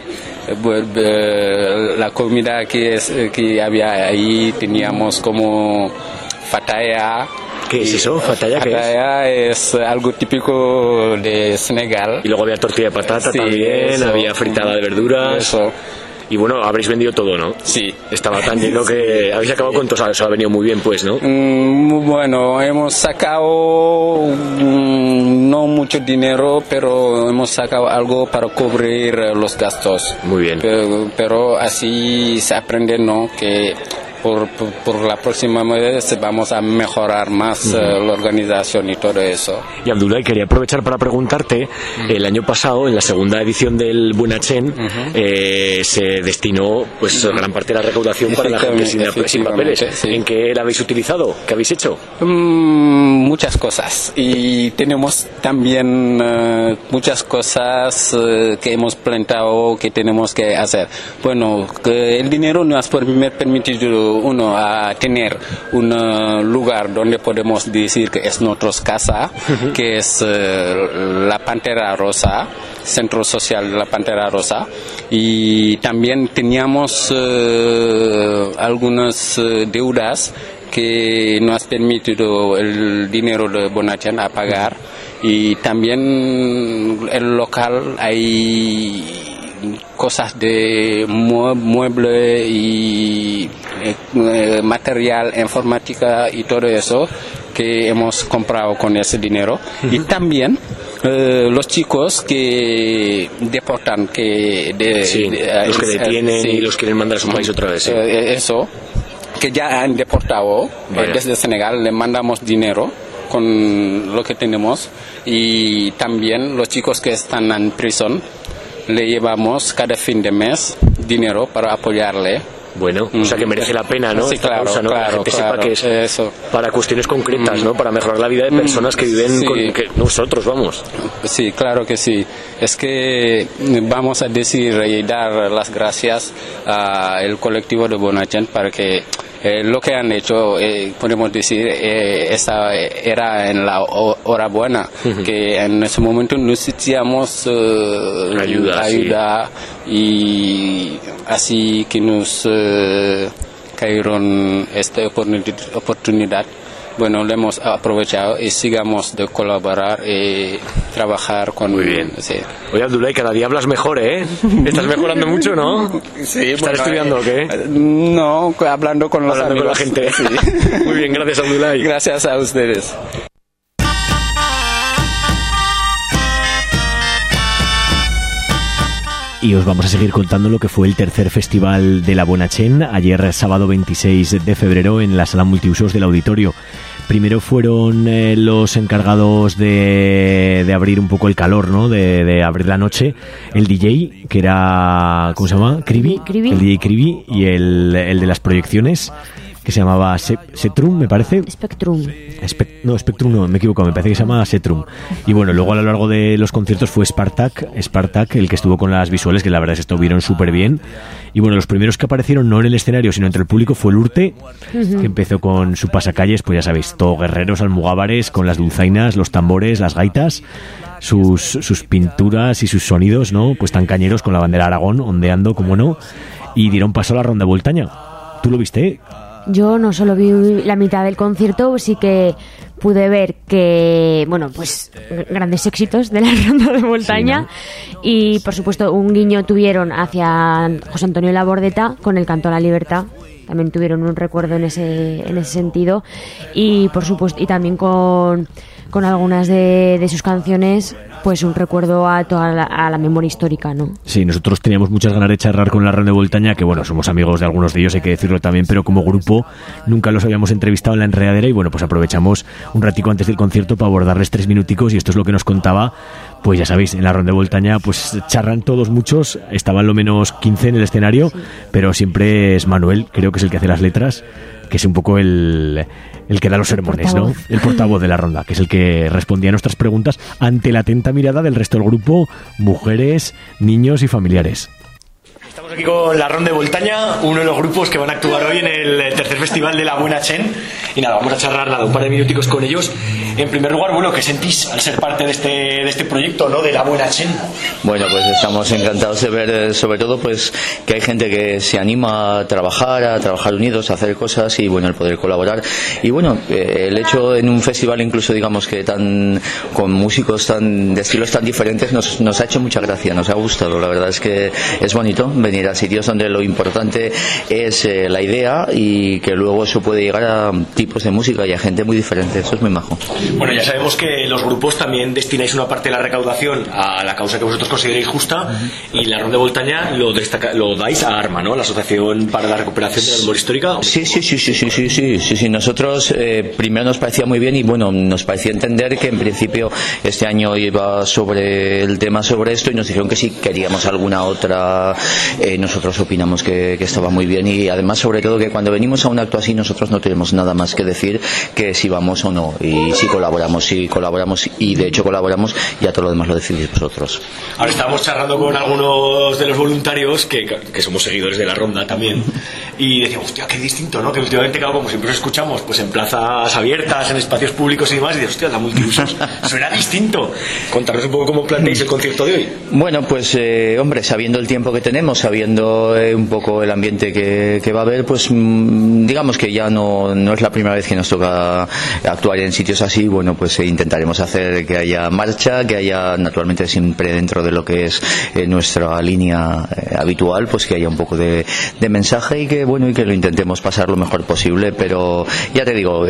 La comida que había ahí teníamos como fataya. ¿Qué es eso? ¿Fataya qué es? Fataya es algo típico de Senegal. Y luego había tortilla de patata, sí, también, eso, había fritada de verduras. Eso. Y bueno, habréis vendido todo, ¿no? Sí. Estaba tan lleno que habéis acabado con todo, eso ha venido muy bien, pues, ¿no? Bueno, hemos sacado no mucho dinero, pero hemos sacado algo para cubrir los gastos. Muy bien. Pero así se aprende, ¿no? Que por la próxima vez vamos a mejorar más la organización y todo eso. Y Abdullah, quería aprovechar para preguntarte, el año pasado, en la segunda edición del Buenachen, se destinó pues gran parte de la recaudación para la gente sin papeles. Sí. ¿En qué la habéis utilizado? ¿Qué habéis hecho? Muchas cosas, y tenemos también muchas cosas que hemos planteado que tenemos que hacer. Bueno, el dinero nos ha permitido uno a tener un lugar donde podemos decir que es nuestra casa, que es la Pantera Rosa, Centro Social de la Pantera Rosa, y también teníamos algunas deudas que nos ha permitido el dinero de Bonachén a pagar, y también el local hay cosas de mueble y material, informática y todo eso que hemos comprado con ese dinero. Y también los chicos que deportan, los que detienen y los quieren mandar a su país otra vez. ¿Sí? Eso, que ya han deportado desde Senegal, le mandamos dinero con lo que tenemos, y también los chicos que están en prisión le llevamos cada fin de mes dinero para apoyarle. Bueno, o sea que merece la pena, ¿no? Sí, claro, causa, ¿no? claro, que la gente claro, sepa que es eso. Para cuestiones concretas, ¿no? Para mejorar la vida de personas que viven sí. con que nosotros, vamos. Sí, claro que sí. Es que vamos a decir y dar las gracias al colectivo de Bonachén para que lo que han hecho, podemos decir, esta era en la hora buena, que en ese momento necesitábamos ayuda y así que nos cayeron esta oportunidad. Bueno, lo hemos aprovechado y sigamos de colaborar y trabajar con... Muy bien. Sí. Oye, Abdullah, cada día hablas mejor, ¿eh? Estás mejorando mucho, ¿no? Sí. ¿Estás estudiando o qué? No, hablando con los amigos. Con la gente. Sí. Muy bien, gracias, Abdullah. Gracias a ustedes. Y os vamos a seguir contando lo que fue el tercer festival de la Bonachén, ayer sábado 26 de febrero en la sala multiusos del auditorio. Primero fueron los encargados de abrir un poco el calor, ¿no? De abrir la noche, el DJ, que era, ¿cómo se llama? Cribi. El DJ Cribi, y el de las proyecciones, que se llamaba Setrum, me parece. Spectrum. Spectrum no, me he equivocado, me parece que se llama Setrum. Y bueno, luego a lo largo de los conciertos fue Spartak, el que estuvo con las visuales, que la verdad es que estuvieron súper bien. Y bueno, los primeros que aparecieron no en el escenario, sino entre el público, fue el Urte, que empezó con su pasacalles, pues ya sabéis, todo guerreros, almugábares, con las dulzainas, los tambores, las gaitas, sus pinturas y sus sonidos, ¿no? Pues tan cañeros, con la bandera Aragón ondeando, como no, y dieron paso a la ronda voltaña. ¿Tú lo viste? Yo no solo vi la mitad del concierto, sí que pude ver que, bueno, pues grandes éxitos de la ronda de montaña, sí, ¿no? Y por supuesto un guiño tuvieron hacia José Antonio Labordeta con el canto a la libertad. también tuvieron un recuerdo en ese sentido, y por supuesto, y también con algunas de sus canciones, pues un recuerdo a toda la memoria histórica, ¿no? Sí, nosotros teníamos muchas ganas de charlar con la Ronda de Voltaña, que bueno, somos amigos de algunos de ellos, hay que decirlo también, pero como grupo nunca los habíamos entrevistado en la Enredadera, y bueno, pues aprovechamos un ratico antes del concierto para abordarles 3 minuticos, y esto es lo que nos contaba. Pues ya sabéis, en la Ronda de Voltaña pues charran todos muchos, estaban lo menos 15 en el escenario, sí. Pero siempre es Manuel, creo que es el que hace las letras, que es un poco el que da los sermones, ¿no? El portavoz de la ronda, que es el que respondía a nuestras preguntas ante la atenta mirada del resto del grupo, mujeres, niños y familiares. Estamos aquí con la Ronda de Voltaña, uno de los grupos que van a actuar hoy en el tercer festival de la Buena Chen. Y nada, vamos a charlar un par de minuticos con ellos. En primer lugar, bueno, ¿qué sentís al ser parte de este proyecto, ¿no? De la Buena Chen? Bueno, pues estamos encantados de ver, sobre todo, pues que hay gente que se anima a trabajar unidos, a hacer cosas, y bueno, el poder colaborar. Y bueno, el hecho en un festival, incluso digamos que con músicos de estilos tan diferentes, nos ha hecho mucha gracia, nos ha gustado. La verdad es que es bonito venir a sitios donde lo importante es la idea, y que luego eso puede llegar a tipos de música y a gente muy diferente. Eso es muy majo. Bueno, ya sabemos que los grupos también destináis una parte de la recaudación a la causa que vosotros consideréis justa, y la Ronda de Voltaña lo dais a ARMA, ¿no? La Asociación para la Recuperación de la Memoria Histórica. Sí. Nosotros primero nos parecía muy bien, y bueno, nos parecía entender que en principio este año iba sobre el tema sobre esto, y nos dijeron que si queríamos alguna otra, nosotros opinamos que estaba muy bien, y además sobre todo que cuando venimos a un acto así nosotros no tenemos nada más que decir que si vamos o no, y si colaboramos, y de hecho colaboramos, y a todo lo demás lo decidís vosotros. Ahora estábamos charlando con algunos de los voluntarios que somos seguidores de la Ronda también, y decíamos, hostia, qué distinto, ¿no? Que últimamente, claro, como siempre os escuchamos pues en plazas abiertas, en espacios públicos y demás, y dices, hostia, la multiusos suena distinto. Contarnos un poco cómo planteáis el concierto de hoy. Bueno, pues hombre, sabiendo el tiempo que tenemos, sabiendo un poco el ambiente que va a haber, pues digamos que ya no es la primera vez que nos toca actuar en sitios así. Bueno, pues intentaremos hacer que haya marcha, que haya, naturalmente siempre dentro de lo que es nuestra línea habitual, pues que haya un poco de mensaje, y que bueno, y que lo intentemos pasar lo mejor posible. Pero ya te digo,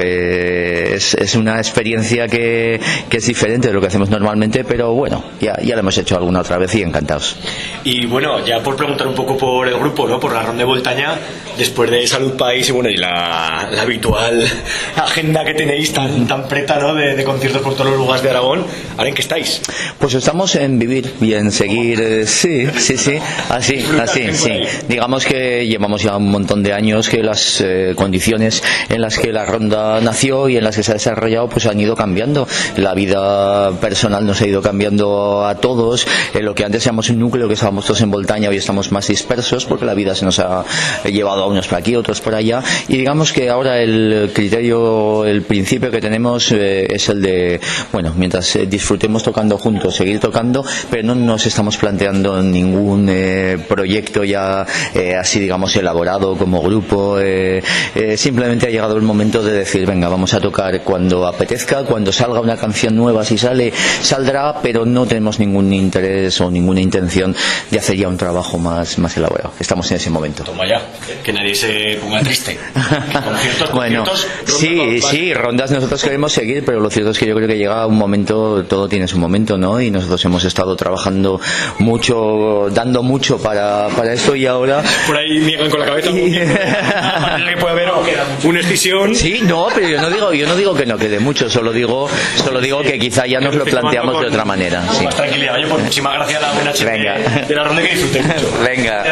es una experiencia que es diferente de lo que hacemos normalmente, pero bueno, ya lo hemos hecho alguna otra vez y encantados. Y bueno, ya por preguntar un poco por el grupo, ¿no? Por la Ronda de Voltaña, después de Salud País y bueno, y la habitual agenda que tenéis tan preta, ¿no? De conciertos por todos los lugares de Aragón, ¿ahora en qué estáis? Pues estamos en vivir y en seguir, sí, así, sí. Digamos que llevamos ya un montón de años que las condiciones en las que la Ronda nació y en las que se ha desarrollado pues han ido cambiando. La vida personal nos ha ido cambiando a todos. Lo que antes éramos un núcleo, que estábamos todos en Voltaña, hoy estamos más dispersos porque la vida se nos ha llevado a unos por aquí, otros por allá, y digamos que ahora el criterio, el principio que tenemos es el de, bueno, mientras disfrutemos tocando juntos, seguir tocando, pero no nos estamos planteando ningún proyecto ya así, digamos, elaborado como grupo. Simplemente ha llegado el momento de decir, venga, vamos a tocar cuando apetezca, cuando salga una canción nueva, si saldrá, pero no tenemos ningún interés o ninguna intención de hacer ya un trabajo más elaborado. Estamos en ese momento. Toma ya, que nadie se ponga triste. Bueno, sí, rondas nosotros queremos seguir, pero lo cierto es que yo creo que llega un momento, todo tiene su momento, ¿no? Y nosotros hemos estado trabajando mucho, dando mucho para esto, y ahora por ahí niegan con la cabeza que puede haber una escisión. Sí, no, pero yo no digo que no quede mucho, solo digo que quizá ya nos lo planteamos de otra manera. Sí. Más tranquilidad. Oye, pues muchísimas gracias a la buena chica de la Ronda, que disfruten mucho. Venga.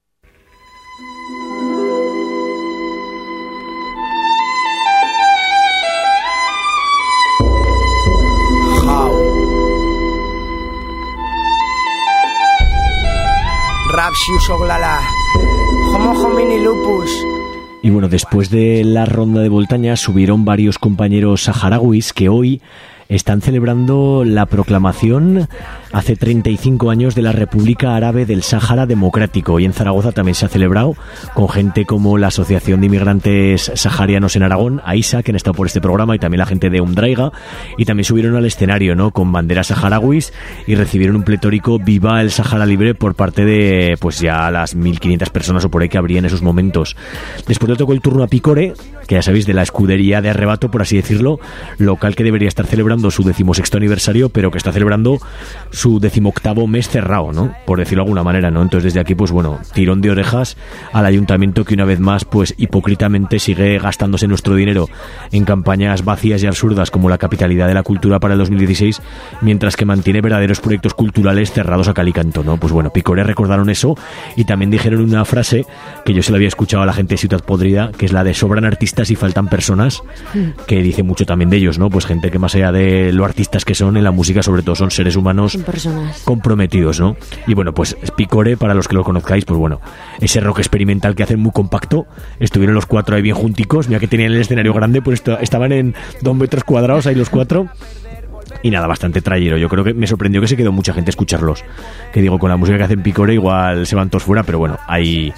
Y bueno, después de la Ronda de Voltaña subieron varios compañeros saharauis que hoy están celebrando la proclamación hace 35 años de la República Árabe del Sáhara Democrático, y en Zaragoza también se ha celebrado con gente como la Asociación de Inmigrantes Saharianos en Aragón, AISA, que han estado por este programa, y también la gente de Umdraiga, y también subieron al escenario, ¿no?, con banderas saharauis y recibieron un pletórico Viva el Sáhara Libre por parte de, pues ya las 1.500 personas o por ahí que habría en esos momentos. Después le tocó el turno a Picore, que ya sabéis, de la escudería de Arrebato, por así decirlo, local que debería estar celebrando su 16º aniversario, pero que está celebrando su 18º mes cerrado, ¿no?, por decirlo de alguna manera, ¿no? Entonces desde aquí, pues bueno, tirón de orejas al ayuntamiento, que una vez más, pues hipócritamente sigue gastándose nuestro dinero en campañas vacías y absurdas como la capitalidad de la cultura para el 2016, mientras que mantiene verdaderos proyectos culturales cerrados a cal y canto, ¿no? Pues bueno, Picore recordaron eso y también dijeron una frase que yo se la había escuchado a la gente de Ciudad Podrida, que es la de sobran artistas y faltan personas, que dice mucho también de ellos, ¿no? Pues gente que más allá de lo artistas que son en la música, sobre todo son seres humanos comprometidos, ¿no? Y bueno, pues Picore, para los que lo conozcáis, pues bueno, ese rock experimental que hacen muy compacto, estuvieron los cuatro ahí bien junticos, mira que tenían el escenario grande, pues estaban en 2 metros cuadrados ahí los cuatro. Y nada, bastante trayero. Yo creo que me sorprendió que se quedó mucha gente a escucharlos. Que digo, con la música que hacen Picore igual se van todos fuera, pero bueno, hay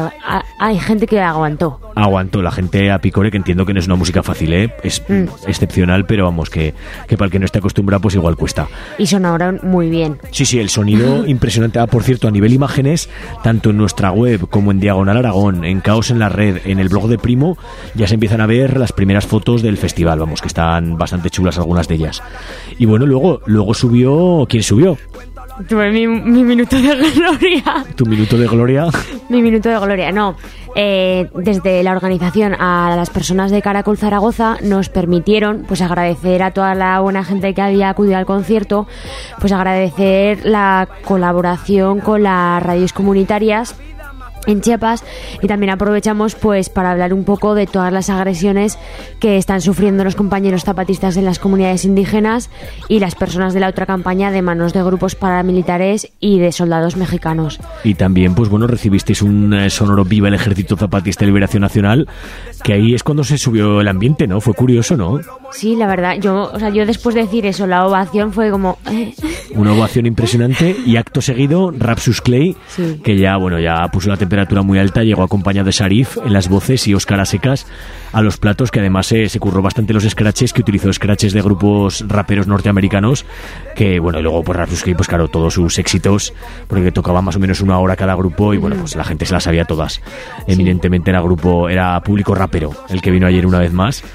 gente que aguantó. Aguantó la gente a Picore, que entiendo que no es una música fácil, ¿eh? Es excepcional, pero vamos, que para el que no esté acostumbrado, pues igual cuesta. Y sonaron muy bien. Sí, el sonido impresionante. Por cierto, a nivel imágenes, tanto en nuestra web como en Diagonal Aragón, en Caos en la Red, en el blog de Primo, ya se empiezan a ver las primeras fotos del festival, vamos, que están bastante chulas algunas de ellas. Y bueno, luego subió... ¿Quién subió? Tuve mi minuto de gloria. ¿Tu minuto de gloria? Mi minuto de gloria, no. Desde la organización a las personas de Caracol Zaragoza nos permitieron pues agradecer a toda la buena gente que había acudido al concierto, pues agradecer la colaboración con las radios comunitarias en Chiapas, y también aprovechamos pues para hablar un poco de todas las agresiones que están sufriendo los compañeros zapatistas en las comunidades indígenas y las personas de la otra campaña de manos de grupos paramilitares y de soldados mexicanos. Y también pues bueno, recibisteis un sonoro Viva el Ejército Zapatista de Liberación Nacional, que ahí es cuando se subió el ambiente, ¿no? Fue curioso, ¿no? Sí, la verdad, yo después de decir eso, la ovación fue como... Una ovación impresionante, y acto seguido Rapsus Clay, sí, que ya puso la temperatura muy alta, llegó acompañado de Sharif en las voces y Óscar Asecas a los platos, que además se curró bastante los scratches, que utilizó scratches de grupos raperos norteamericanos, que bueno, y luego pues Rapsus Clay, pues claro, todos sus éxitos, porque tocaba más o menos 1 hora cada grupo, y bueno, pues la gente se las sabía todas. Eminentemente era público rapero el que vino ayer una vez más,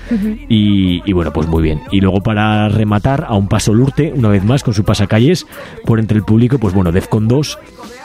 y bueno, pues muy bien. Y luego, para rematar, a un paso Lurte, una vez más, con su pasacalles por entre el público, pues bueno, Defcon 2,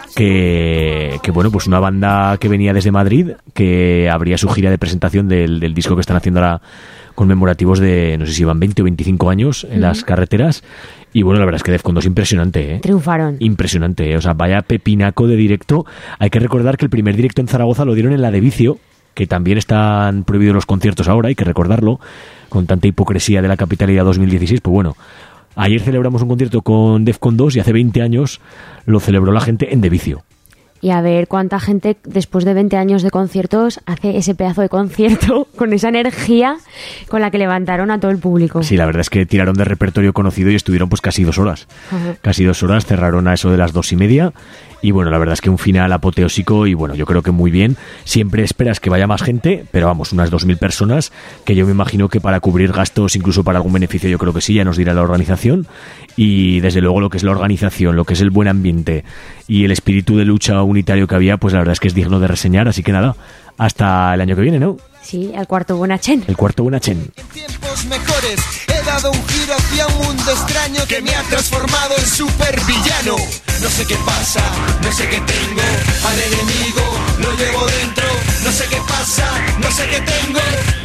que bueno, pues una banda que venía desde Madrid, que abría su gira de presentación del disco que están haciendo ahora, conmemorativos de, no sé si van 20 o 25 años en las carreteras. Y bueno, la verdad es que Defcon 2 impresionante, ¿eh? Triunfaron. Impresionante, ¿eh? O sea, vaya pepinaco de directo. Hay que recordar que el primer directo en Zaragoza lo dieron en la de Vicio, que también están prohibidos los conciertos ahora, hay que recordarlo, con tanta hipocresía de la capitalidad 2016. Pues bueno, ayer celebramos un concierto con Defcon 2 y hace 20 años lo celebró la gente en De Vicio. Y a ver cuánta gente, después de 20 años de conciertos, hace ese pedazo de concierto con esa energía con la que levantaron a todo el público. Sí, la verdad es que tiraron de repertorio conocido y estuvieron pues casi 2 horas. Casi 2 horas, cerraron a eso de las 2:30. Y bueno, la verdad es que un final apoteósico, y bueno, yo creo que muy bien. Siempre esperas que vaya más gente, pero vamos, unas 2.000 personas, que yo me imagino que para cubrir gastos, incluso para algún beneficio, yo creo que sí, ya nos dirá la organización. Y desde luego lo que es la organización, lo que es el buen ambiente y el espíritu de lucha unitario que había, pues la verdad es que es digno de reseñar. Así que nada, hasta el año que viene, ¿no? Sí, el cuarto Buenachen. El cuarto Buenachen. Tiempos mejores, he dado un giro hacia un mundo extraño que me ha transformado en supervillano. No sé qué pasa, no sé qué tengo, al enemigo lo llevo dentro. No sé qué pasa, no sé qué tengo.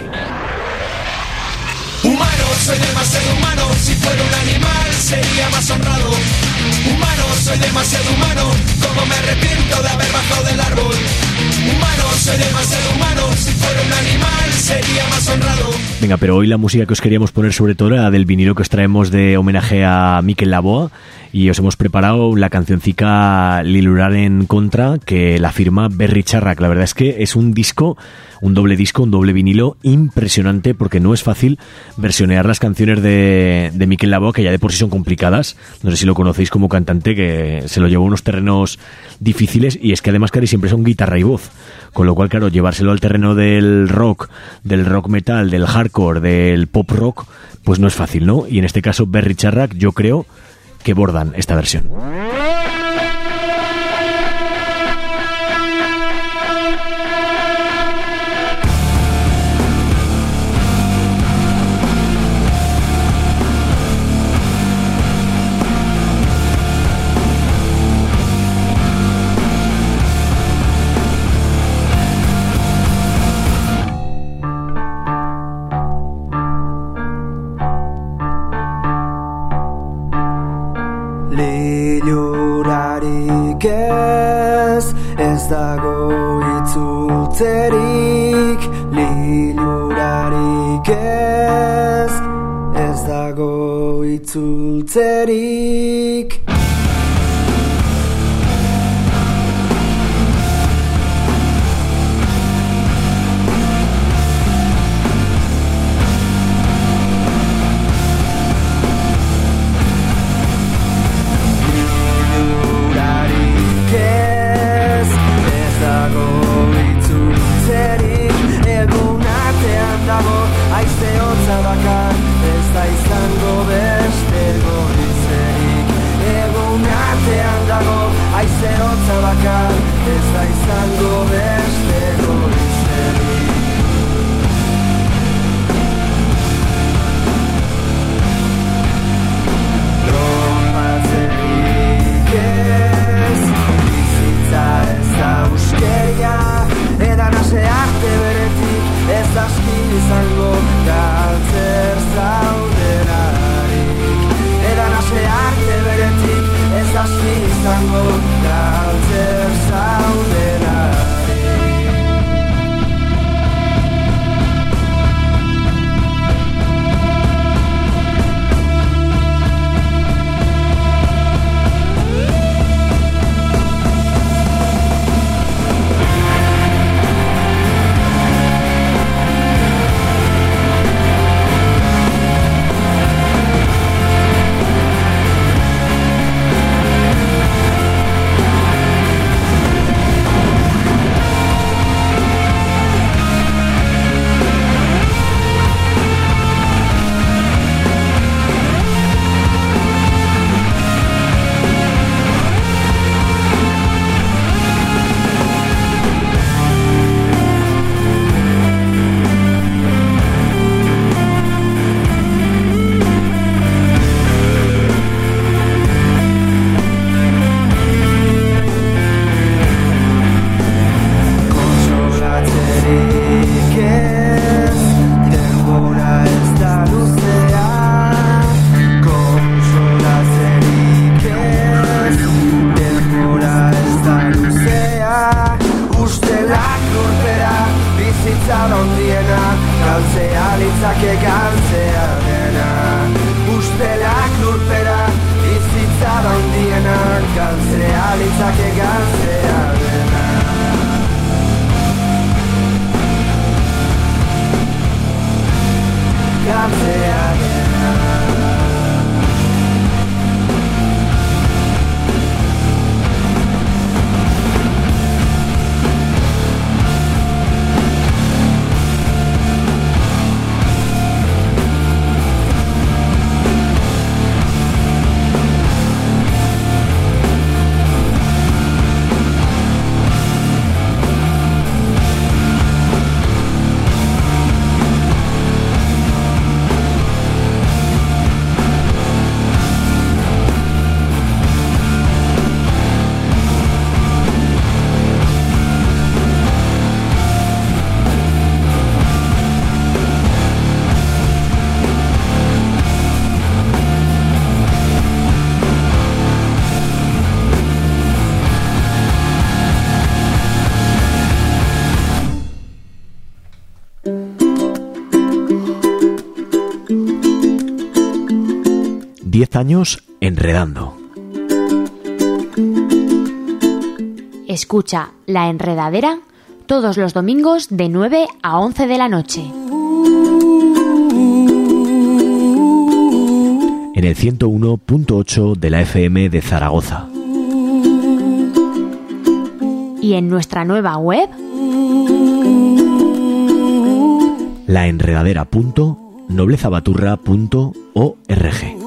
Humano, soy demasiado humano, si fuera un animal sería más honrado. Humano, soy demasiado humano, como me arrepiento de haber bajado del árbol. Humano, soy demasiado humano, si fuera un animal sería más honrado. Venga, pero hoy la música que os queríamos poner sobre todo era del vinilo que os traemos de homenaje a Mikel Laboa, y os hemos preparado la cancioncica Liluraren Contra, que la firma Berri Txarrak. La verdad es que es un disco, un doble vinilo impresionante, porque no es fácil versionear las canciones de Mikel Laboa, que ya de por sí son complicadas. No sé si lo conocéis como cantante, que se lo llevó a unos terrenos difíciles, y es que además casi siempre son guitarra y voz, con lo cual, claro, llevárselo al terreno del rock metal, del hardcore, del pop rock, pues no es fácil, ¿no? Y en este caso Berri Txarrak, yo creo que bordan esta versión. Lilurarik ez dago itzultzerik, lilurarik ez dago itzultzerik. Años enredando. Escucha La Enredadera todos los domingos de 9 a 11 de la noche. En el 101.8 de la FM de Zaragoza. Y en nuestra nueva web, laenredadera.noblezabaturra.org.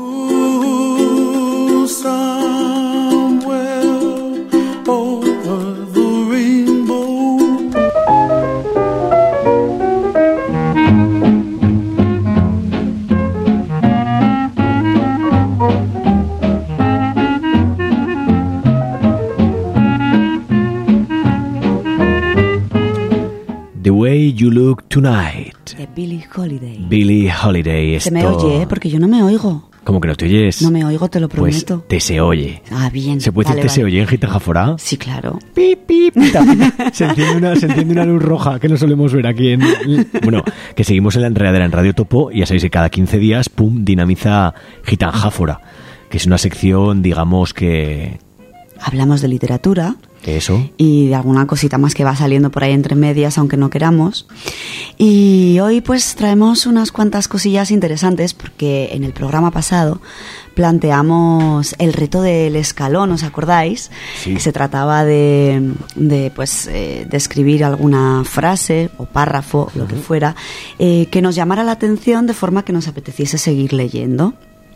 The Way You Look Tonight. De Billie Holiday. Billie Holiday. Se me oye, porque yo no me oigo. ¿Cómo que no te oyes? No me oigo, te lo prometo. Pues te se oye. Ah, bien. ¿Se puede decir te se oye en Gita Jafora? Sí, claro. Pip, pip. Se enciende una luz roja que no solemos ver aquí en... Bueno, que seguimos en La Enredadera en Radio Topo y ya sabéis que cada 15 días, pum, dinamiza Gita Jafora, que es una sección, digamos que... Hablamos de literatura. Eso. Y de alguna cosita más que va saliendo por ahí entre medias, aunque no queramos. Y hoy pues traemos unas cuantas cosillas interesantes porque en el programa pasado planteamos el reto del escalón, ¿os acordáis? Sí. Que se trataba de escribir alguna frase o párrafo, lo que fuera, que nos llamara la atención de forma que nos apeteciese seguir leyendo.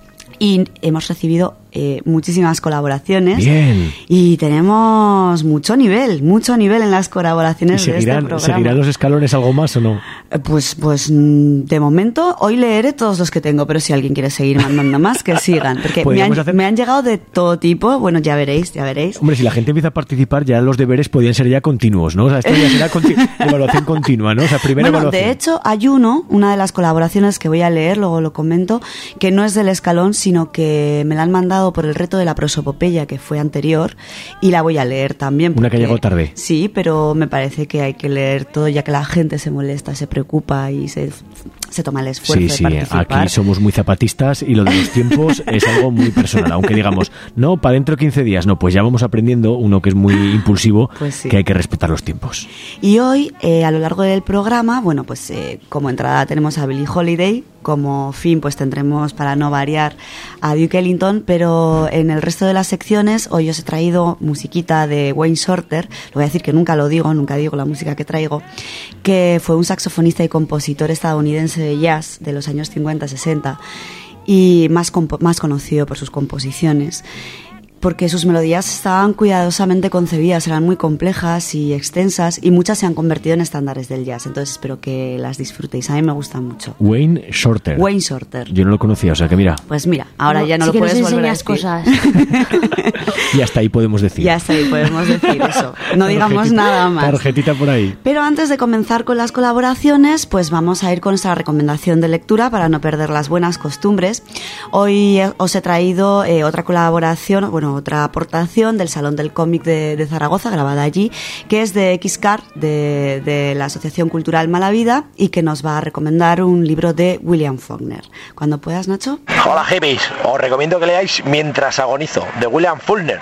Y hemos recibido muchísimas colaboraciones. Bien. Y tenemos mucho nivel en las colaboraciones de este programa. ¿Seguirán los escalones algo más o no? Pues de momento hoy leeré todos los que tengo, pero si alguien quiere seguir mandando más, que sigan, porque me han llegado de todo tipo. Bueno, ya veréis. Hombre, si la gente empieza a participar, ya los deberes podrían ser ya continuos, ¿no? O sea, esto ya será evaluación continua, ¿no? O sea, primera evaluación. De hecho, hay una de las colaboraciones que voy a leer, luego lo comento, que no es del escalón, sino que me la han mandado por el reto de la prosopopeya, que fue anterior, y la voy a leer también. Una que llegó tarde. Sí, pero me parece que hay que leer todo, ya que la gente se molesta, se preocupa y se toma el esfuerzo de participar. Aquí somos muy zapatistas y lo de los tiempos es algo muy personal, aunque digamos, no, para dentro de 15 días, no, pues ya vamos aprendiendo, uno que es muy impulsivo, pues sí, que hay que respetar los tiempos. Y hoy, a lo largo del programa, bueno, pues como entrada tenemos a Billie Holiday, como fin pues tendremos, para no variar, a Duke Ellington, pero en el resto de las secciones hoy os he traído musiquita de Wayne Shorter. Lo voy a decir que nunca digo la música que traigo, que fue un saxofonista y compositor estadounidense de jazz de los años 50-60 y más conocido por sus composiciones, porque sus melodías estaban cuidadosamente concebidas, eran muy complejas y extensas, y muchas se han convertido en estándares del jazz. Entonces espero que las disfrutéis, a mí me gustan mucho. Wayne Shorter. Yo no lo conocía, o sea que mira. Pues mira, ahora ya no lo puedes volver a decir. Cosas. Y hasta ahí podemos decir. Eso. No digamos nada más. Tarjetita por ahí. Pero antes de comenzar con las colaboraciones, pues vamos a ir con nuestra recomendación de lectura para no perder las buenas costumbres. Hoy os he traído otra colaboración, otra aportación del Salón del Cómic de Zaragoza, grabada allí, que es de Xcar, de la Asociación Cultural Mala Vida, y que nos va a recomendar un libro de William Faulkner. Cuando puedas, Nacho. Hola, hippies. Os recomiendo que leáis Mientras agonizo, de William Faulkner,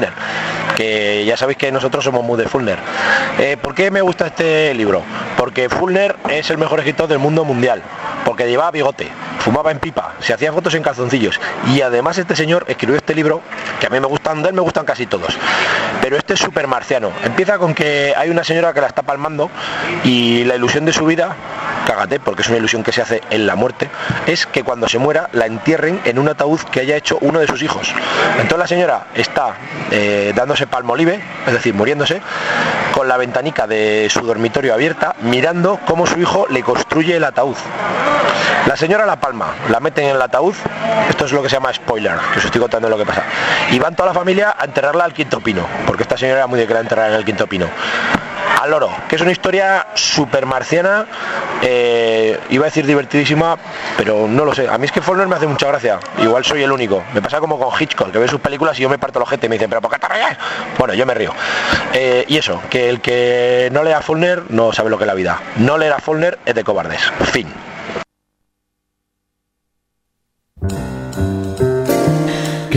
que ya sabéis que nosotros somos muy de Faulkner. ¿Por qué me gusta este libro? Porque Faulkner es el mejor escritor del mundo mundial, porque llevaba bigote, fumaba en pipa, se hacía fotos en calzoncillos, y además este señor escribió este libro, que a mí me gustan casi todos, pero este es súper marciano. Empieza con que hay una señora que la está palmando y la ilusión de su vida, cágate, porque es una ilusión que se hace en la muerte, es que cuando se muera la entierren en un ataúd que haya hecho uno de sus hijos. Entonces la señora está dándose palmolive, es decir, muriéndose, con la ventanica de su dormitorio abierta, mirando cómo su hijo le construye el ataúd. La señora la palma, la meten en el ataúd, esto es lo que se llama spoiler, que os estoy contando lo que pasa, y van toda la familia a enterrarla al quinto pino, porque esta señora era muy de que la enterraran en el quinto pino. Al loro, que es una historia súper marciana, iba a decir divertidísima, pero no lo sé. A mí es que Faulkner me hace mucha gracia, igual soy el único. Me pasa como con Hitchcock, que ve sus películas y yo me parto el ojete y me dice, ¿pero por qué te ríes? Bueno, yo me río. Y eso, que el que no lea a Faulkner no sabe lo que es la vida. No leer a Faulkner es de cobardes. Fin.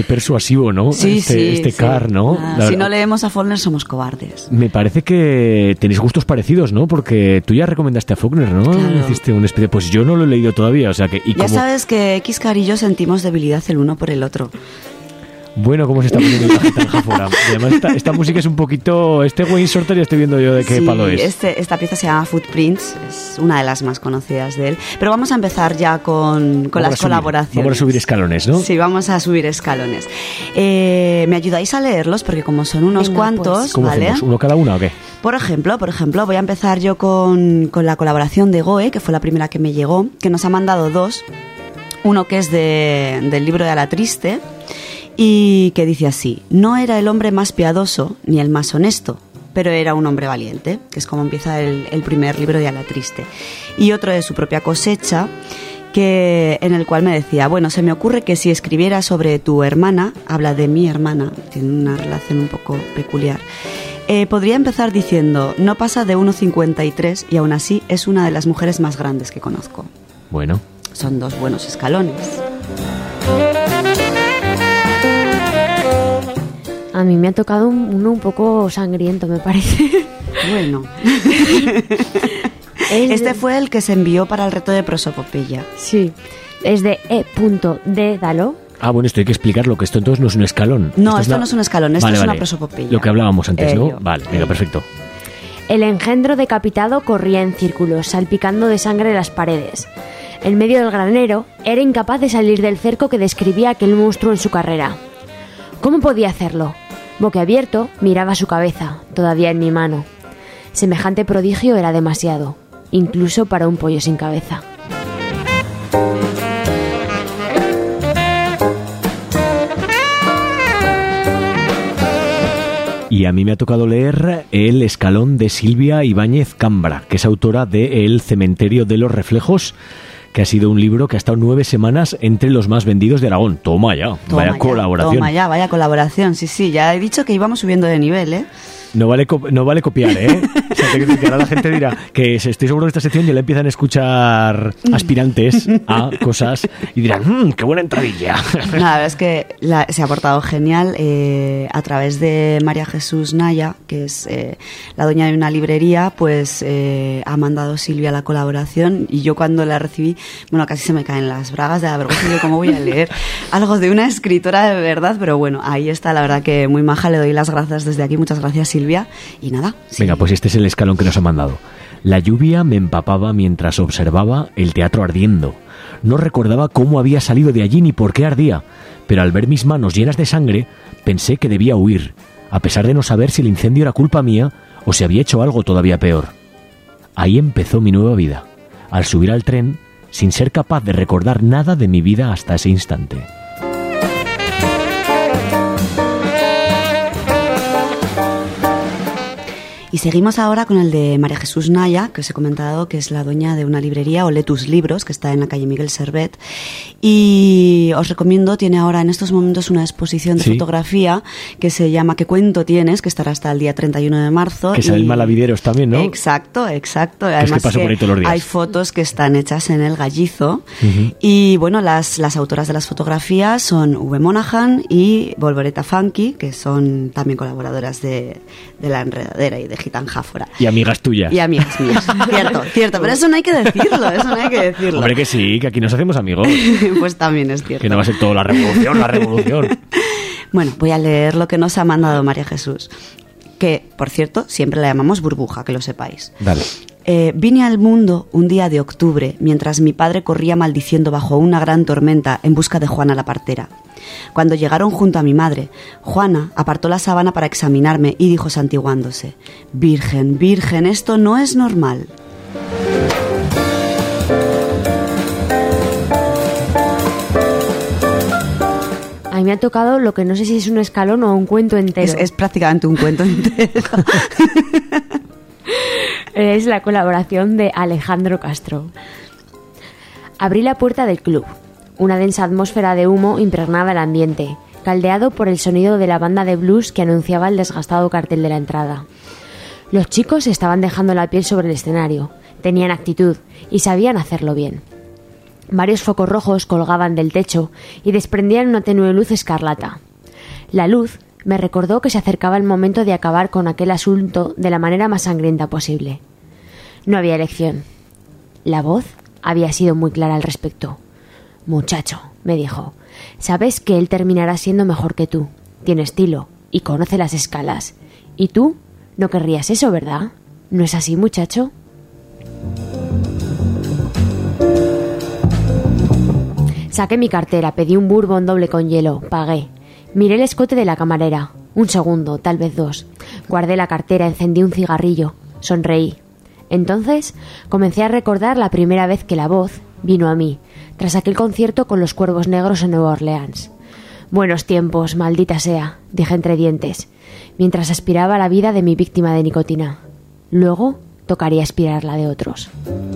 persuasivo, ¿no? Sí, este Car, ¿no? Si no leemos a Faulkner somos cobardes. Me parece que tenéis gustos parecidos, ¿no? Porque tú ya recomendaste a Faulkner, ¿no? Claro. Hiciste un especie... Pues yo no lo he leído todavía, o sea que... Ya sabes que Xcar y yo sentimos debilidad el uno por el otro. Bueno, ¿cómo se está poniendo la Gitana Jáfora? Además, esta música es un poquito... Wayne Shorter ya estoy viendo yo de qué palo es. Esta pieza se llama Footprints, es una de las más conocidas de él. Pero vamos a empezar ya con las colaboraciones. Vamos a subir escalones, ¿no? Sí, vamos a subir escalones. ¿Me ayudáis a leerlos? Porque como son unos cuantos, pues. ¿Cómo ¿vale? hacemos? ¿Uno cada una o qué? Por ejemplo, voy a empezar yo con la colaboración de Goe, que fue la primera que me llegó, que nos ha mandado dos. Uno que es del libro de Alatriste, y que dice así: no era el hombre más piadoso ni el más honesto, pero era un hombre valiente, que es como empieza el primer libro de Alatriste. Y otro de su propia cosecha, en el cual me decía: bueno, se me ocurre que si escribiera sobre tu hermana, habla de mi hermana, tiene una relación un poco peculiar, podría empezar diciendo: no pasa de 1,53 y aún así es una de las mujeres más grandes que conozco. Bueno. Son dos buenos escalones. A mí me ha tocado uno un poco sangriento, me parece. Bueno. Este fue el que se envió para el reto de prosopopeya. Sí. Es de E.D. Dalo. Ah, bueno, esto hay que explicarlo, que esto entonces no es un escalón. No, esto no es un escalón, esto es una prosopopeya. Lo que hablábamos antes, ¿no? Vale, venga, perfecto. El engendro decapitado corría en círculos, salpicando de sangre las paredes. En medio del granero, era incapaz de salir del cerco que describía aquel monstruo en su carrera. ¿Cómo podía hacerlo? Boquiabierto, miraba su cabeza, todavía en mi mano. Semejante prodigio era demasiado, incluso para un pollo sin cabeza. Y a mí me ha tocado leer El escalón de Silvia Ibáñez Cambra, que es autora de El cementerio de los reflejos, que ha sido un libro que ha estado 9 semanas entre los más vendidos de Aragón. Toma ya, vaya colaboración. Toma ya, vaya colaboración, sí, ya he dicho que íbamos subiendo de nivel, ¿eh? No vale copiar, ¿eh? O sea, que ahora la gente dirá que estoy seguro que esta sección ya la empiezan a escuchar aspirantes a cosas y dirán, qué buena entradilla. No, la verdad es que se ha portado genial a través de María Jesús Naya, que es la dueña de una librería, pues ha mandado Silvia la colaboración y yo cuando la recibí, bueno, casi se me caen las bragas de la vergüenza de cómo voy a leer algo de una escritora de verdad, pero bueno, ahí está, la verdad que muy maja, le doy las gracias desde aquí, muchas gracias Silvia. Y nada. Sí. Venga, pues este es el escalón que nos ha mandado. La lluvia me empapaba mientras observaba el teatro ardiendo. No recordaba cómo había salido de allí ni por qué ardía, pero al ver mis manos llenas de sangre, pensé que debía huir, a pesar de no saber si el incendio era culpa mía o si había hecho algo todavía peor. Ahí empezó mi nueva vida, al subir al tren, sin ser capaz de recordar nada de mi vida hasta ese instante. Y seguimos ahora con el de María Jesús Naya, que os he comentado que es la dueña de una librería, Olé tus libros, que está en la calle Miguel Servet. Y os recomiendo, tiene ahora en estos momentos una exposición de fotografía que se llama ¿Qué cuento tienes?, que estará hasta el día 31 de marzo. Que sale en Malavideros también, ¿no? Exacto. Además que paso por ahí todos los días. Hay fotos que están hechas en el Gallizo. Y bueno, las autoras de las fotografías son Uwe Monaghan y Volvoreta Funky, que son también colaboradoras de La Enredadera y de Gitán Jáfora. Y amigas tuyas. Y amigas mías. Cierto, pero eso no hay que decirlo, Hombre, que sí, que aquí nos hacemos amigos. Pues también es cierto. Que no va a ser todo la revolución. Bueno, voy a leer lo que nos ha mandado María Jesús, que, por cierto, siempre la llamamos Burbuja, que lo sepáis. Dale. Vine al mundo un día de octubre, mientras mi padre corría maldiciendo bajo una gran tormenta en busca de Juana la partera. Cuando llegaron junto a mi madre, Juana apartó la sábana para examinarme y dijo santiguándose: Virgen, Virgen, esto no es normal. A mí me ha tocado lo que no sé si es un escalón o un cuento entero. Es prácticamente un cuento entero. Es la colaboración de Alejandro Castro. Abrí la puerta del club. Una densa atmósfera de humo impregnaba el ambiente, caldeado por el sonido de la banda de blues que anunciaba el desgastado cartel de la entrada. Los chicos estaban dejando la piel sobre el escenario, tenían actitud y sabían hacerlo bien. Varios focos rojos colgaban del techo y desprendían una tenue luz escarlata. La luz me recordó que se acercaba el momento de acabar con aquel asunto de la manera más sangrienta posible. No había elección. La voz había sido muy clara al respecto. «Muchacho», me dijo, «sabes que él terminará siendo mejor que tú. Tiene estilo y conoce las escalas. Y tú no querrías eso, ¿verdad? ¿No es así, muchacho?» Saqué mi cartera, pedí un bourbon doble con hielo, pagué. Miré el escote de la camarera. Un segundo, tal vez 2. Guardé la cartera, encendí un cigarrillo. Sonreí. Entonces comencé a recordar la primera vez que la voz vino a mí, tras aquel concierto con los Cuervos Negros en Nueva Orleans. «Buenos tiempos, maldita sea», dije entre dientes, mientras aspiraba la vida de mi víctima de nicotina. Luego tocaría aspirar la de otros.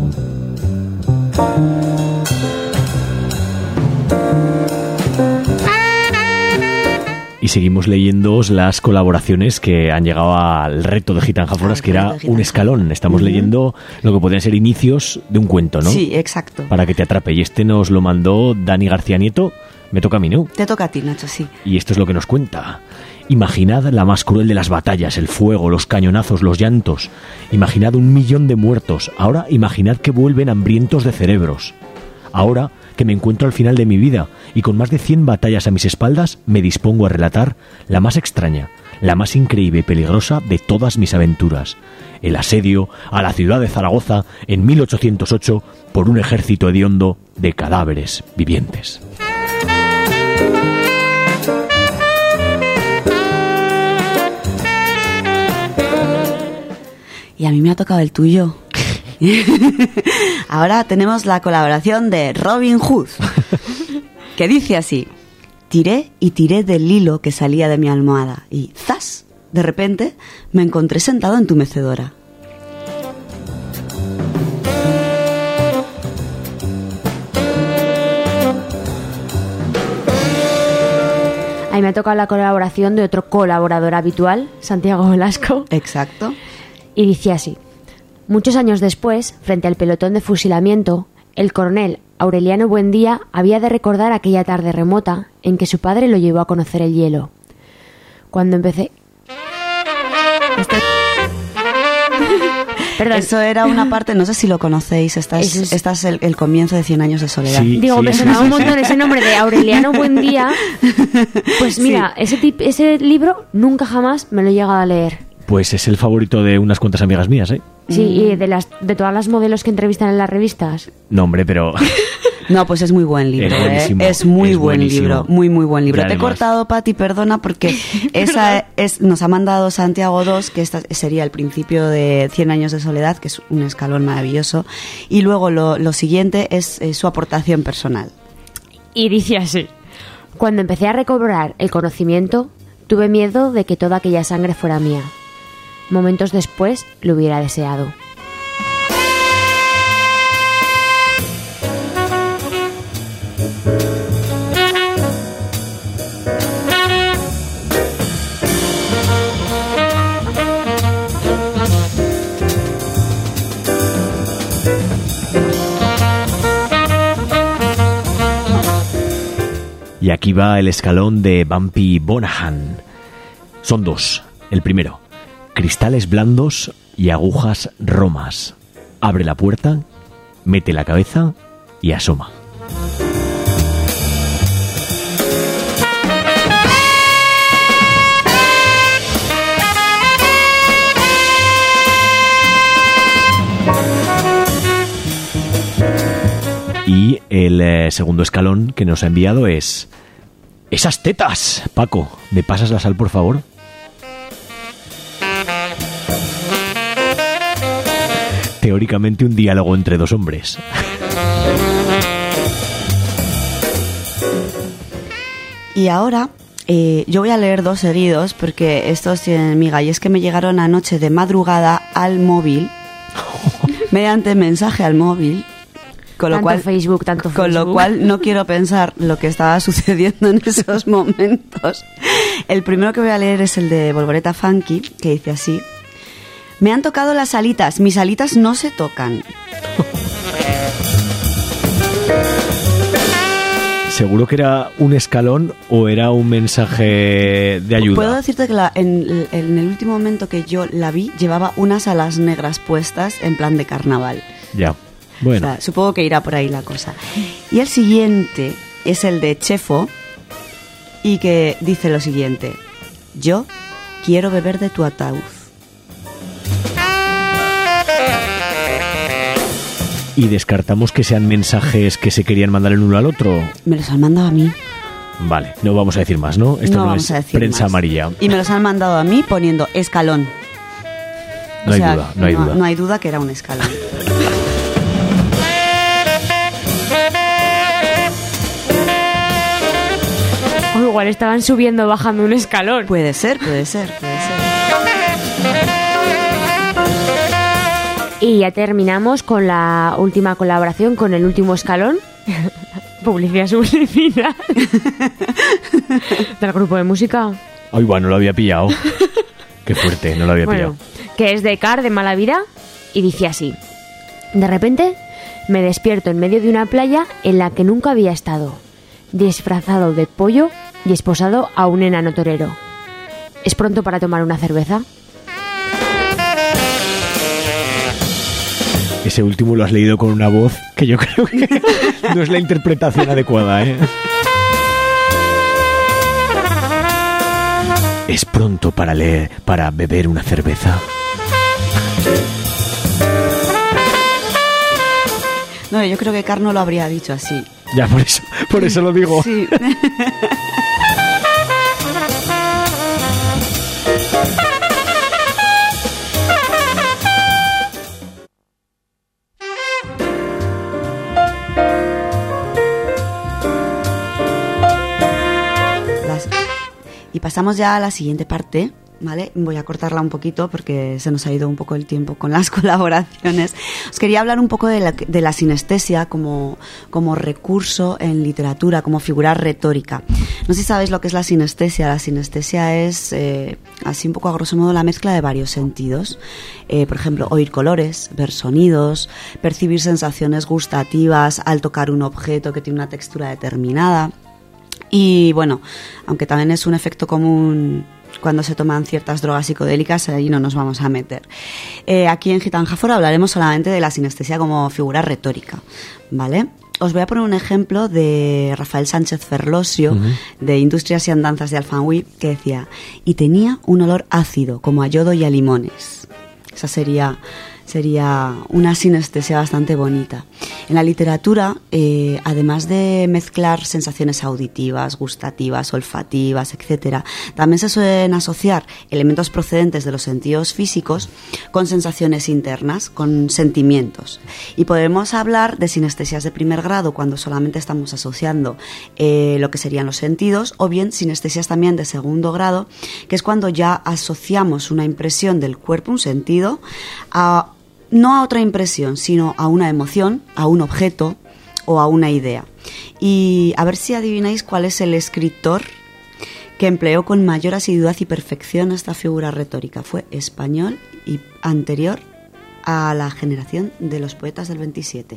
Y seguimos leyéndoos las colaboraciones que han llegado al reto de Gitanjáforas, que era un escalón. Estamos leyendo lo que podrían ser inicios de un cuento, ¿no? Sí, exacto. Para que te atrape. Y este nos lo mandó Dani García Nieto. Me toca a mí, ¿no? Te toca a ti, Nacho, sí. Y esto es lo que nos cuenta. Imaginad la más cruel de las batallas, el fuego, los cañonazos, los llantos. Imaginad 1 millón de muertos. Ahora imaginad que vuelven hambrientos de cerebros. Ahora que me encuentro al final de mi vida y con más de 100 batallas a mis espaldas, me dispongo a relatar la más extraña, la más increíble y peligrosa de todas mis aventuras. El asedio a la ciudad de Zaragoza en 1808 por un ejército hediondo de cadáveres vivientes. Y a mí me ha tocado el tuyo. Ahora tenemos la colaboración de Robin Hood, que dice así: tiré y tiré del hilo que salía de mi almohada y ¡zas! De repente me encontré sentado en tu mecedora. Ahí me ha tocado la colaboración de otro colaborador habitual, Santiago Velasco. Exacto. Y dice así: muchos años después, frente al pelotón de fusilamiento, el coronel Aureliano Buendía había de recordar aquella tarde remota en que su padre lo llevó a conocer el hielo. Cuando empecé... Perdón. Eso era una parte, no sé si lo conocéis, esta es el comienzo de 100 años de soledad. Sí, digo, me sonaba un montón ese nombre de Aureliano Buendía. Pues mira, ese libro nunca jamás me lo he llegado a leer. Pues es el favorito de unas cuantas amigas mías, ¿eh? Sí, y de todas las modelos que entrevistan en las revistas. No, hombre, pero... No, pues es muy buen libro, es muy buen libro, muy buen libro. Te he cortado, Pati, perdona, porque nos ha mandado Santiago 2, que esta sería el principio de 100 años de soledad, que es un escalón maravilloso, y luego lo siguiente es su aportación personal. Y dice así: cuando empecé a recobrar el conocimiento, tuve miedo de que toda aquella sangre fuera mía. Momentos después lo hubiera deseado. Y aquí va el escalón de Bumpy Bonahan. Son 2. El primero: cristales blandos y agujas romas. Abre la puerta, mete la cabeza y asoma. Y el segundo escalón que nos ha enviado es... ¡esas tetas! Paco, ¿me pasas la sal, por favor? Teóricamente un diálogo entre 2 hombres. Y ahora yo voy a leer 2 seguidos porque estos tienen miga, y es que me llegaron anoche de madrugada al móvil, mediante mensaje al móvil, con lo cual no quiero pensar lo que estaba sucediendo en esos momentos. El primero que voy a leer es el de Volvoreta Funky, que dice así: me han tocado las alitas, mis alitas no se tocan. ¿Seguro que era un escalón o era un mensaje de ayuda? Puedo decirte que en el último momento que yo la vi, llevaba unas alas negras puestas en plan de carnaval. Ya, bueno. O sea, supongo que irá por ahí la cosa. Y el siguiente es el de Chefo, y que dice lo siguiente: yo quiero beber de tu ataúd. ¿Y descartamos que sean mensajes que se querían mandar el uno al otro? Me los han mandado a mí. Vale, no vamos a decir más, ¿no? Esto no es prensa amarilla. Y me los han mandado a mí poniendo escalón. No hay duda, no hay duda. No hay duda que era un escalón. O igual estaban subiendo o bajando un escalón. Puede ser. Y ya terminamos con la última colaboración con el último escalón. Publicidad subliminal del grupo de música. Ay, bueno, no lo había pillado. Qué fuerte, no lo había pillado. Que es de Car, de Mala Vida, y dice así: de repente me despierto en medio de una playa en la que nunca había estado, disfrazado de pollo y esposado a un enano torero. ¿Es pronto para tomar una cerveza? Ese último lo has leído con una voz que yo creo que no es la interpretación adecuada, ¿eh? ¿Es pronto para beber una cerveza? No, yo creo que Car no lo habría dicho así. Ya, por eso lo digo. Sí. Y pasamos ya a la siguiente parte, ¿vale? Voy a cortarla un poquito porque se nos ha ido un poco el tiempo con las colaboraciones. Os quería hablar un poco de la sinestesia como recurso en literatura, como figura retórica. No sé si sabéis lo que es la sinestesia. La sinestesia es, así un poco a grosso modo, la mezcla de varios sentidos. Por ejemplo, oír colores, ver sonidos, percibir sensaciones gustativas al tocar un objeto que tiene una textura determinada. Y bueno, aunque también es un efecto común cuando se toman ciertas drogas psicodélicas, ahí no nos vamos a meter. Aquí en Gitanjáfora hablaremos solamente de la sinestesia como figura retórica, ¿vale? Os voy a poner un ejemplo de Rafael Sánchez Ferlosio, de Industrias y Andanzas de Alfanui, que decía: y tenía un olor ácido, como a yodo y a limones. Esa sería una sinestesia bastante bonita. En la literatura, además de mezclar sensaciones auditivas, gustativas, olfativas, etcétera, también se suelen asociar elementos procedentes de los sentidos físicos con sensaciones internas, con sentimientos. Y podemos hablar de sinestesias de primer grado cuando solamente estamos asociando lo que serían los sentidos, o bien sinestesias también de segundo grado, que es cuando ya asociamos una impresión del cuerpo, un sentido, no a otra impresión, sino a una emoción, a un objeto o a una idea. Y a ver si adivináis cuál es el escritor que empleó con mayor asiduidad y perfección esta figura retórica. Fue español y anterior a la generación de los poetas del 27.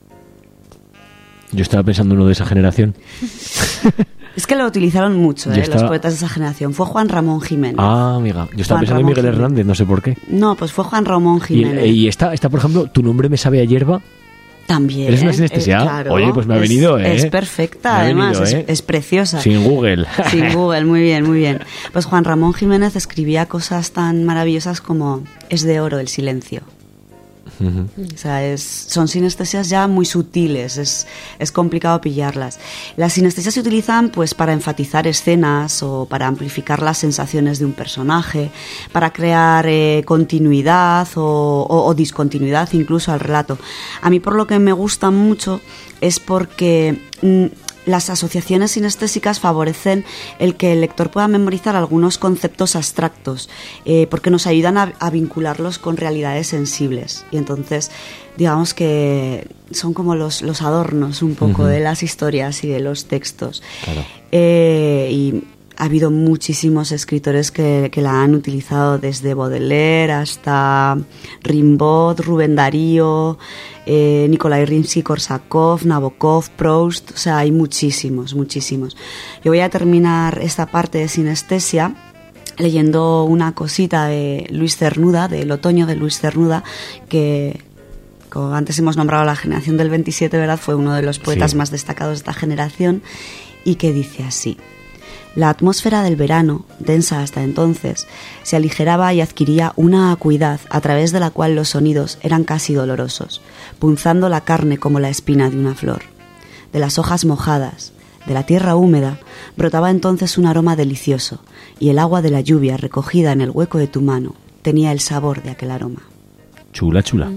Yo estaba pensando en uno de esa generación. Es que lo utilizaron mucho, los poetas de esa generación. Fue Juan Ramón Jiménez. Ah, amiga. Yo estaba pensando en Miguel Hernández, no sé por qué. No, pues fue Juan Ramón Jiménez. Y está, por ejemplo, Tu nombre me sabe a hierba. También. ¿Eres una sinestesia? Claro, oye, pues me ha venido, Es perfecta, además. Es preciosa. Sin Google. Sin Google, muy bien, muy bien. Pues Juan Ramón Jiménez escribía cosas tan maravillosas como: es de oro el silencio. O sea, son sinestesias ya muy sutiles, es complicado pillarlas. Las sinestesias se utilizan pues para enfatizar escenas o para amplificar las sensaciones de un personaje, para crear continuidad o discontinuidad incluso al relato. A mí por lo que me gusta mucho es porque las asociaciones sinestésicas favorecen el que el lector pueda memorizar algunos conceptos abstractos, porque nos ayudan a vincularlos con realidades sensibles. Y entonces, digamos que son como los adornos un poco de las historias y de los textos. Claro. Y Ha habido muchísimos escritores que la han utilizado, desde Baudelaire hasta Rimbaud, Rubén Darío, Nikolai Rimsky-Korsakov, Nabokov, Proust. O sea, hay muchísimos. Yo voy a terminar esta parte de sinestesia leyendo una cosita de Luis Cernuda, del Otoño de Luis Cernuda, que, como antes hemos nombrado la generación del 27, ¿verdad?, fue uno de los poetas más destacados de esta generación, y que dice así: la atmósfera del verano, densa hasta entonces, se aligeraba y adquiría una acuidad a través de la cual los sonidos eran casi dolorosos, punzando la carne como la espina de una flor. De las hojas mojadas, de la tierra húmeda, brotaba entonces un aroma delicioso, y el agua de la lluvia recogida en el hueco de tu mano tenía el sabor de aquel aroma. Chula, chula.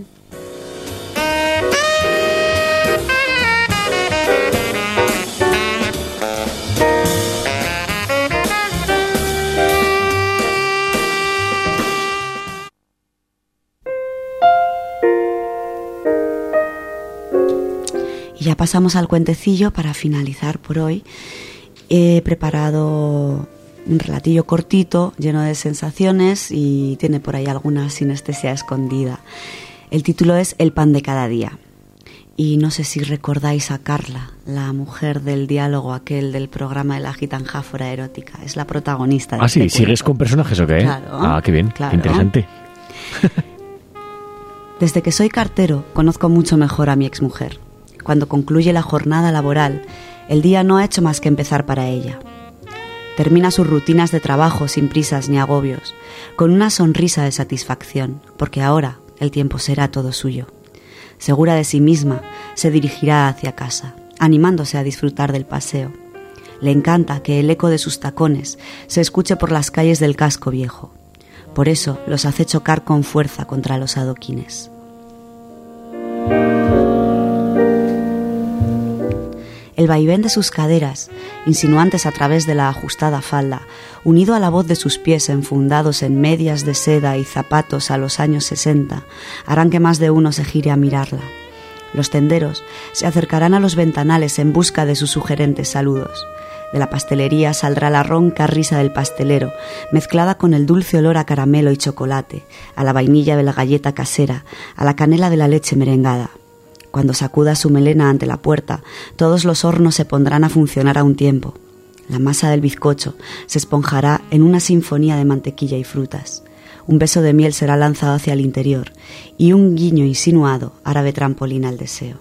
Y ya pasamos al cuentecillo para finalizar por hoy. He preparado un relatillo cortito, lleno de sensaciones, y tiene por ahí alguna sinestesia escondida. El título es El pan de cada día. Y no sé si recordáis a Carla, la mujer del diálogo aquel del programa de la gitanjáfora erótica. Es la protagonista de sí, cuento. ¿sigues con personajes o qué? Claro. Qué bien, claro. Qué interesante. Desde que soy cartero, conozco mucho mejor a mi exmujer. Cuando concluye la jornada laboral, el día no ha hecho más que empezar para ella. Termina sus rutinas de trabajo sin prisas ni agobios, con una sonrisa de satisfacción, porque ahora el tiempo será todo suyo. Segura de sí misma, se dirigirá hacia casa, animándose a disfrutar del paseo. Le encanta que el eco de sus tacones se escuche por las calles del casco viejo. Por eso los hace chocar con fuerza contra los adoquines. El vaivén de sus caderas, insinuantes a través de la ajustada falda, unido a la voz de sus pies enfundados en medias de seda y zapatos a los años 60, harán que más de uno se gire a mirarla. Los tenderos se acercarán a los ventanales en busca de sus sugerentes saludos. De la pastelería saldrá la ronca risa del pastelero, mezclada con el dulce olor a caramelo y chocolate, a la vainilla de la galleta casera, a la canela de la leche merengada. Cuando sacuda su melena ante la puerta, todos los hornos se pondrán a funcionar a un tiempo. La masa del bizcocho se esponjará en una sinfonía de mantequilla y frutas. Un beso de miel será lanzado hacia el interior y un guiño insinuado hará de trampolín al deseo.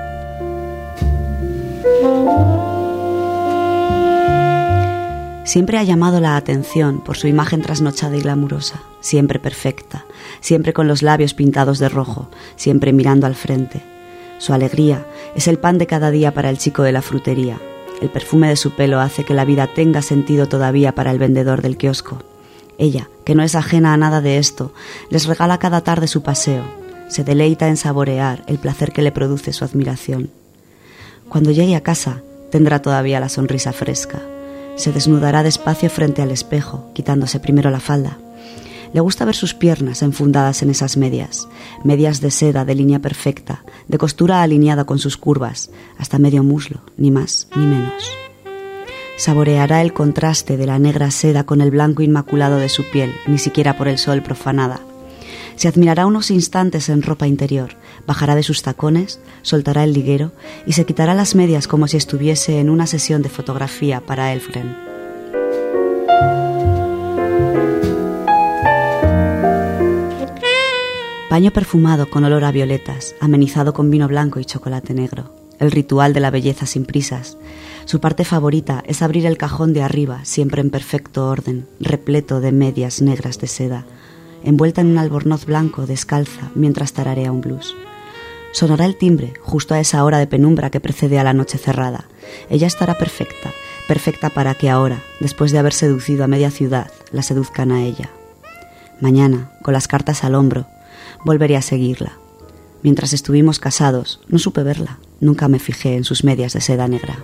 Siempre ha llamado la atención por su imagen trasnochada y glamurosa, siempre perfecta, siempre con los labios pintados de rojo, siempre mirando al frente. Su alegría es el pan de cada día para el chico de la frutería. El perfume de su pelo hace que la vida tenga sentido todavía para el vendedor del kiosco. Ella, que no es ajena a nada de esto, les regala cada tarde su paseo. Se deleita en saborear el placer que le produce su admiración. Cuando llegue a casa, tendrá todavía la sonrisa fresca. Se desnudará despacio frente al espejo, quitándose primero la falda. Le gusta ver sus piernas enfundadas en esas medias de seda de línea perfecta, de costura alineada con sus curvas, hasta medio muslo, ni más ni menos. Saboreará el contraste de la negra seda con el blanco inmaculado de su piel, ni siquiera por el sol profanada. Se admirará unos instantes en ropa interior, bajará de sus tacones, soltará el liguero y se quitará las medias como si estuviese en una sesión de fotografía para Elfgren. Baño perfumado con olor a violetas, amenizado con vino blanco y chocolate negro. El ritual de la belleza sin prisas. Su parte favorita es abrir el cajón de arriba, siempre en perfecto orden, repleto de medias negras de seda, envuelta en un albornoz blanco, descalza, mientras tararea un blues. Sonará el timbre, justo a esa hora de penumbra que precede a la noche cerrada. Ella estará perfecta, perfecta para que ahora, después de haber seducido a media ciudad, la seduzcan a ella. Mañana, con las cartas al hombro, volveré a seguirla. Mientras estuvimos casados, no supe verla. Nunca me fijé en sus medias de seda negra.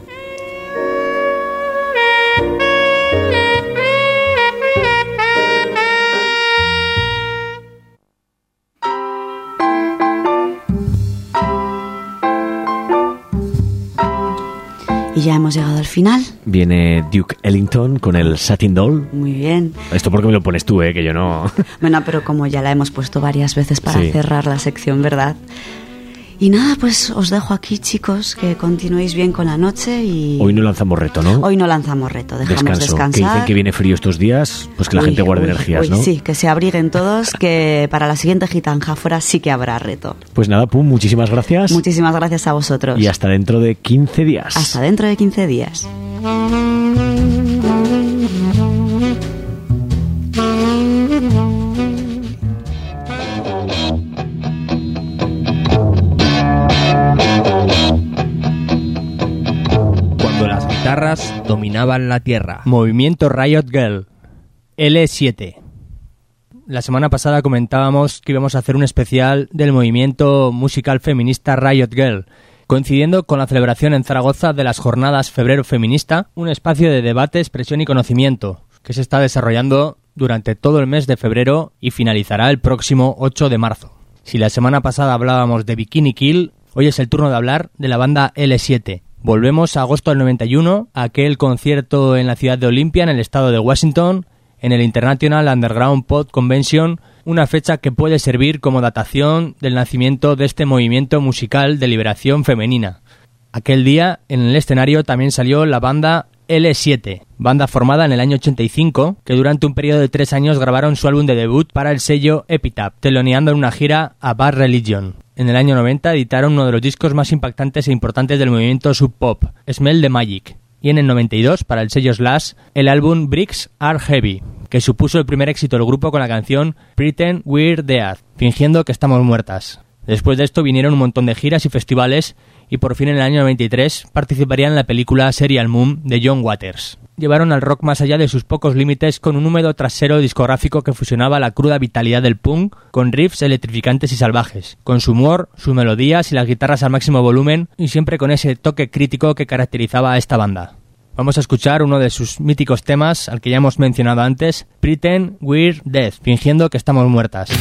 Y Y ya hemos llegado al final. Viene Duke Ellington con el Satin Doll. Muy bien. Esto porque me lo pones tú, que yo no... Bueno, pero como ya la hemos puesto varias veces para cerrar la sección, ¿verdad? Y nada, pues os dejo aquí, chicos, que continuéis bien con la noche y... Hoy no lanzamos reto, ¿no? Hoy no lanzamos reto, dejamos descansar. Que dicen que viene frío estos días, pues que la gente guarde energías, ¿no? Sí, que se abriguen todos, que para la siguiente Gitanjáfora sí que habrá reto. Pues nada, Pum, muchísimas gracias. Muchísimas gracias a vosotros. Y hasta dentro de 15 días. Hasta dentro de 15 días. Guitarras dominaban la tierra. Movimiento Riot Girl. L7. La semana pasada comentábamos que íbamos a hacer un especial del movimiento musical feminista Riot Girl, coincidiendo con la celebración en Zaragoza de las Jornadas Febrero Feminista, un espacio de debate, expresión y conocimiento que se está desarrollando durante todo el mes de febrero y finalizará el próximo 8 de marzo. Si la semana pasada hablábamos de Bikini Kill, hoy es el turno de hablar de la banda L7. Volvemos a agosto del 91, a aquel concierto en la ciudad de Olympia, en el estado de Washington, en el International Underground Pod Convention, una fecha que puede servir como datación del nacimiento de este movimiento musical de liberación femenina. Aquel día, en el escenario, también salió la banda L7, banda formada en el año 85, que durante un periodo de 3 años grabaron su álbum de debut para el sello Epitaph, teloneando en una gira a Bad Religion. En el año 90 editaron uno de los discos más impactantes e importantes del movimiento sub-pop, Smell the Magic, y en el 92, para el sello Slash, el álbum Bricks Are Heavy, que supuso el primer éxito del grupo con la canción Pretend We're Dead, fingiendo que estamos muertas. Después de esto vinieron un montón de giras y festivales y por fin en el año 93 participarían en la película Serial Moon de John Waters. Llevaron al rock más allá de sus pocos límites con un húmedo trasero discográfico que fusionaba la cruda vitalidad del punk con riffs electrificantes y salvajes, con su humor, sus melodías y las guitarras al máximo volumen y siempre con ese toque crítico que caracterizaba a esta banda. Vamos a escuchar uno de sus míticos temas, al que ya hemos mencionado antes, Pretend We're Dead, fingiendo que estamos muertas.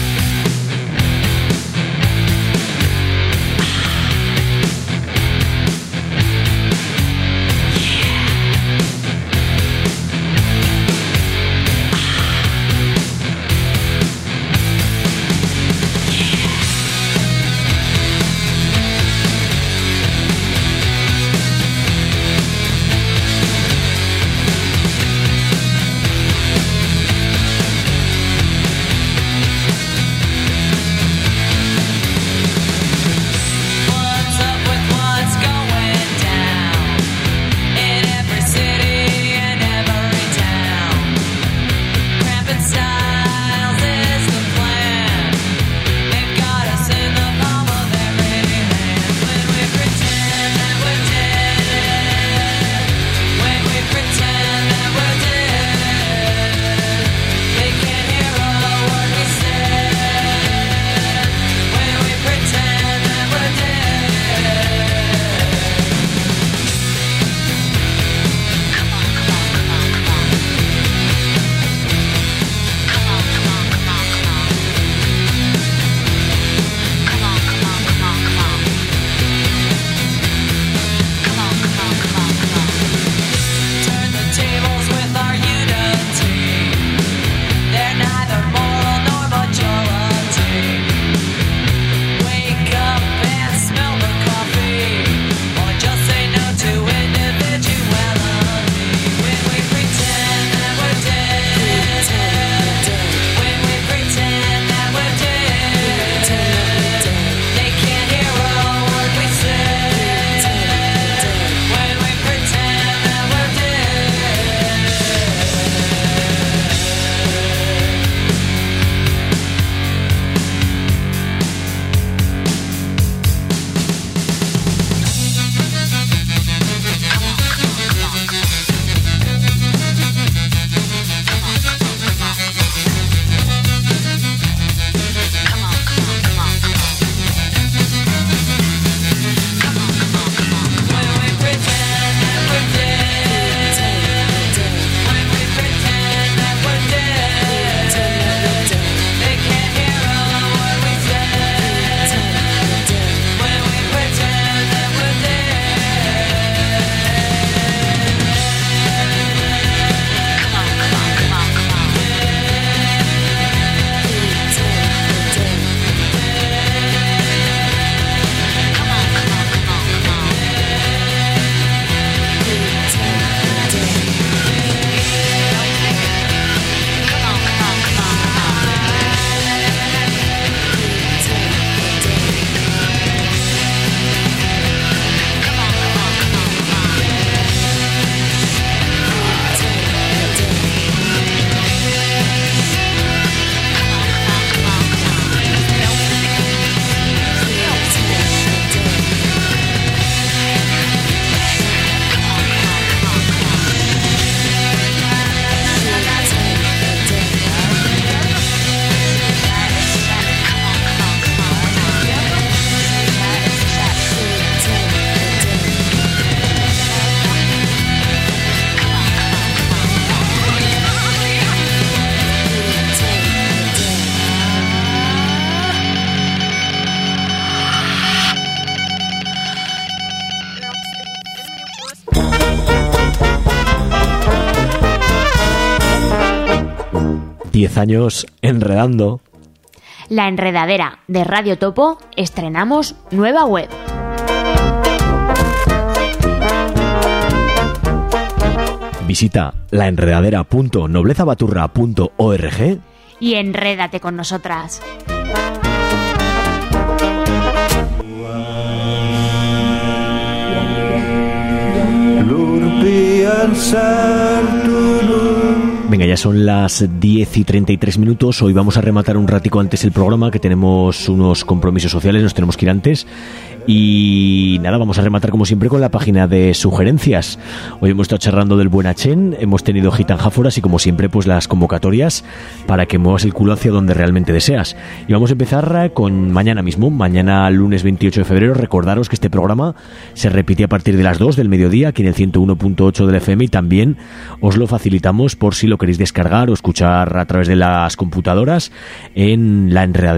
años enredando. La Enredadera de Radio Topo estrenamos nueva web. Visita laenredadera.noblezabaturra.org y enrédate con nosotras. Venga, ya son las 10:33. Hoy vamos a rematar un ratico antes el programa, que tenemos unos compromisos sociales, nos tenemos que ir antes. Y nada, vamos a rematar como siempre con la página de sugerencias. Hoy hemos estado charlando del Buenachen, hemos tenido gitanjáforas y como siempre pues las convocatorias para que muevas el culo hacia donde realmente deseas. Y vamos a empezar con mañana mismo, mañana lunes 28 de febrero. Recordaros que este programa se repite a partir de las 2 del mediodía aquí en el 101.8 del FM y también os lo facilitamos por si lo queréis descargar o escuchar a través de las computadoras en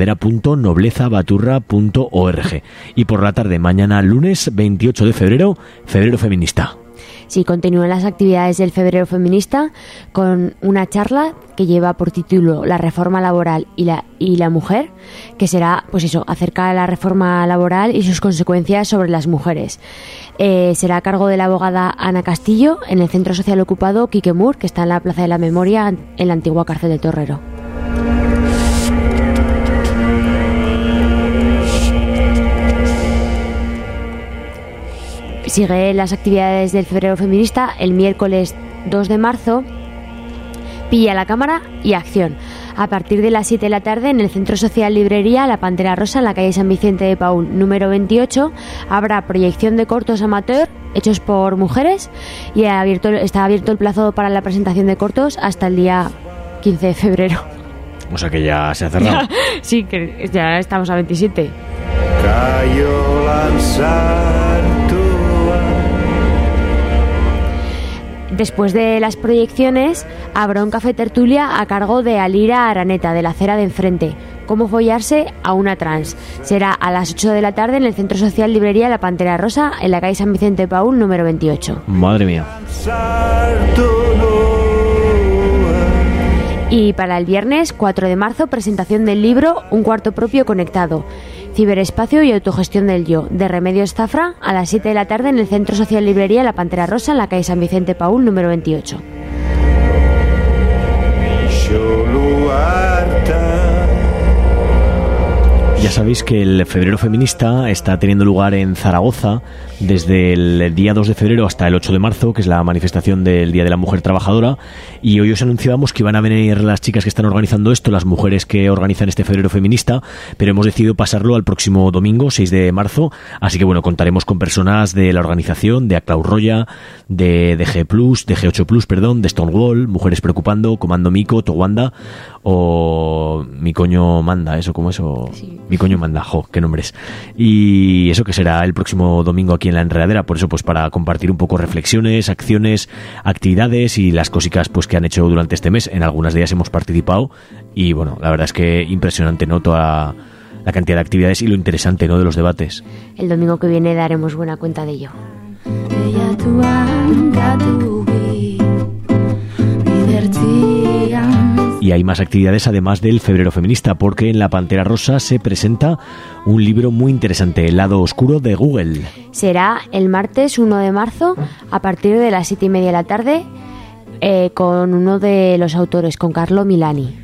laenredadera.noblezabaturra.org. Y por la tarde, mañana lunes 28 de febrero, Febrero Feminista. Sí, continúan las actividades del Febrero Feminista con una charla que lleva por título La reforma laboral y la mujer, que será, pues eso, acerca de la reforma laboral y sus consecuencias sobre las mujeres. Será a cargo de la abogada Ana Castillo en el Centro Social Ocupado Quique Mur, que está en la Plaza de la Memoria, en la antigua cárcel de Torrero. Sigue las actividades del Febrero Feminista. El miércoles 2 de marzo, pilla la cámara y acción. A partir de las 7 de la tarde, en el Centro Social Librería La Pantera Rosa, en la calle San Vicente de Paúl, número 28, habrá proyección de cortos amateur hechos por mujeres y está abierto el plazo para la presentación de cortos hasta el día 15 de febrero. O sea que ya se ha cerrado. Sí, que ya estamos a 27. Después de las proyecciones, habrá un café tertulia a cargo de Alira Araneta, de la acera de enfrente. Cómo follarse a una trans. Será a las 8 de la tarde en el Centro Social Librería La Pantera Rosa, en la calle San Vicente de Paúl, número 28. Madre mía. Y para el viernes 4 de marzo, presentación del libro Un cuarto propio conectado. Ciberespacio y autogestión del yo, de Remedios Zafra, a las 7 de la tarde en el Centro Social Librería La Pantera Rosa, en la calle San Vicente Paúl, número 28. Ya sabéis que el Febrero Feminista está teniendo lugar en Zaragoza desde el día 2 de febrero hasta el 8 de marzo, que es la manifestación del Día de la Mujer Trabajadora, y hoy os anunciábamos que iban a venir las chicas que están organizando esto, las mujeres que organizan este Febrero Feminista, pero hemos decidido pasarlo al próximo domingo, 6 de marzo, así que bueno, contaremos con personas de la organización, de Aclaus Roya, de G8+, perdón, de Stonewall, Mujeres Preocupando, Comando Mico, Towanda o Mi Coño Manda, eso como eso... Sí. Mi Coño Manda, qué nombres. Y eso que será el próximo domingo aquí en La Enredadera, por eso pues para compartir un poco reflexiones, acciones, actividades y las cositas pues que han hecho durante este mes. En algunas de ellas hemos participado y bueno, la verdad es que impresionante, ¿no? Toda la cantidad de actividades y lo interesante, ¿no? De los debates. El domingo que viene daremos buena cuenta de ello. Y hay más actividades además del Febrero Feminista, porque en La Pantera Rosa se presenta un libro muy interesante, El lado oscuro de Google. Será el martes 1 de marzo a partir de las 7:30 de la tarde con uno de los autores, con Carlo Milani.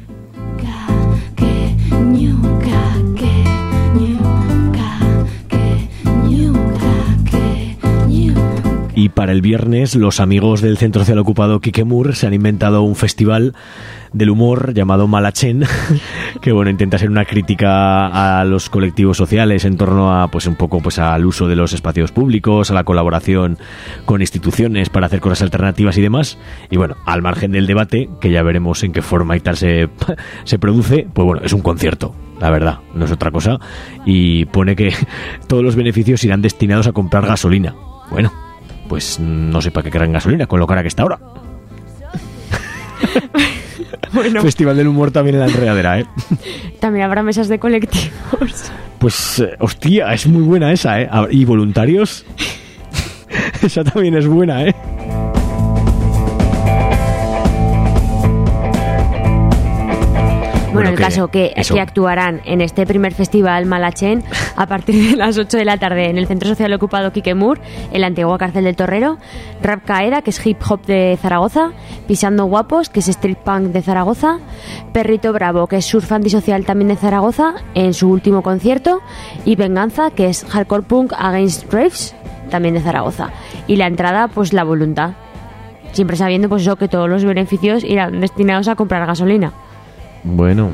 Y para el viernes, los amigos del Centro Social Ocupado Quique Mur se han inventado un festival del humor llamado Malachen, que bueno, intenta ser una crítica a los colectivos sociales en torno a pues un poco pues al uso de los espacios públicos, a la colaboración con instituciones para hacer cosas alternativas y demás. Y bueno, al margen del debate, que ya veremos en qué forma y tal se produce, pues bueno, es un concierto. La verdad, no es otra cosa. Y pone que todos los beneficios irán destinados a comprar gasolina. Bueno, pues no sé para qué querrán gasolina con lo cara que está ahora. Bueno. Festival del humor también en La Enredadera, ¿eh? También habrá mesas de colectivos. Pues, hostia, es muy buena esa, ¿eh? ¿Y voluntarios? Esa también es buena, ¿eh? Bueno, el caso que actuarán en este primer festival Malachen a partir de las 8 de la tarde en el Centro Social Ocupado Quiquemur, en la antigua cárcel del Torrero, Rap Caeda, que es hip hop de Zaragoza, Pisando Guapos, que es street punk de Zaragoza, Perrito Bravo, que es surf antisocial también de Zaragoza, en su último concierto, y Venganza, que es hardcore punk against raves, también de Zaragoza. Y la entrada, pues la voluntad. Siempre sabiendo, pues eso, que todos los beneficios irán destinados a comprar gasolina. Bueno.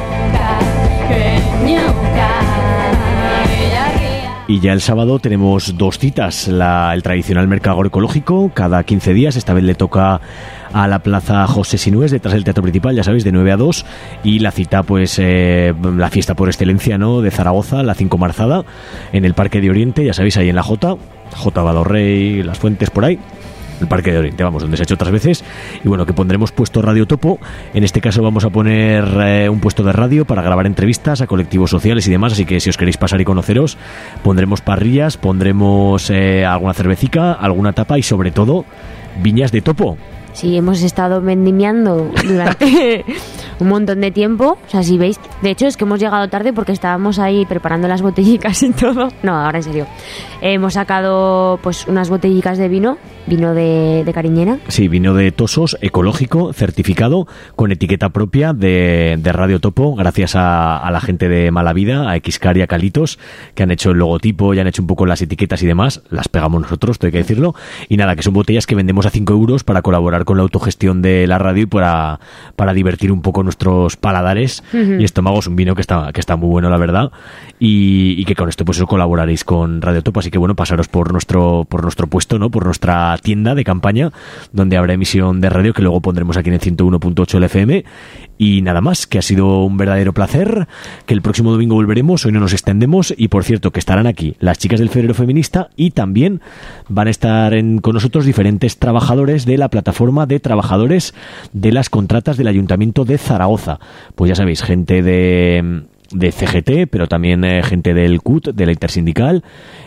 Y ya el sábado tenemos 2 citas. El tradicional mercado agroecológico, cada 15 días. Esta vez le toca a la Plaza José Sinués, detrás del Teatro Principal, ya sabéis, de 9 a 2. Y la cita, pues, la fiesta por excelencia, ¿no?, de Zaragoza, la 5 Marzada, en el Parque de Oriente, ya sabéis, ahí en la J Badorrey, Las Fuentes, por ahí. El Parque de Oriente, vamos, donde se ha hecho otras veces. Y bueno, que pondremos puesto Radio Topo. En este caso vamos a poner un puesto de radio para grabar entrevistas a colectivos sociales y demás. Así que si os queréis pasar y conoceros, pondremos parrillas, pondremos alguna cervecica, alguna tapa y sobre todo viñas de topo. Sí, hemos estado vendimiando durante un montón de tiempo. O sea, si veis, de hecho es que hemos llegado tarde porque estábamos ahí preparando las botellicas y todo. No, ahora en serio. Hemos sacado pues unas botellicas de vino de Cariñena. Sí, vino de Tosos, ecológico, certificado, con etiqueta propia de Radio Topo, gracias a la gente de Mala Vida, a Xcar y a Calitos, que han hecho el logotipo y han hecho un poco las etiquetas y demás. Las pegamos nosotros, tengo que decirlo. Y nada, que son botellas que vendemos a 5 euros para colaborar con la autogestión de la radio y para divertir un poco nuestros paladares y estómagos. Un vino que está muy bueno, la verdad, y que con esto pues os colaboraréis con Radio Topo. Así que bueno, pasaros por nuestro puesto, ¿no?, por nuestra tienda de campaña, donde habrá emisión de radio que luego pondremos aquí en el 101.8 el FM. Y nada más, que ha sido un verdadero placer, que el próximo domingo volveremos, hoy no nos extendemos, y por cierto que estarán aquí las chicas del Febrero Feminista y también van a estar con nosotros diferentes trabajadores de la plataforma de trabajadores de las contratas del Ayuntamiento de Zaragoza. Pues ya sabéis, gente de CGT, pero también gente del CUT, de la Intersindical,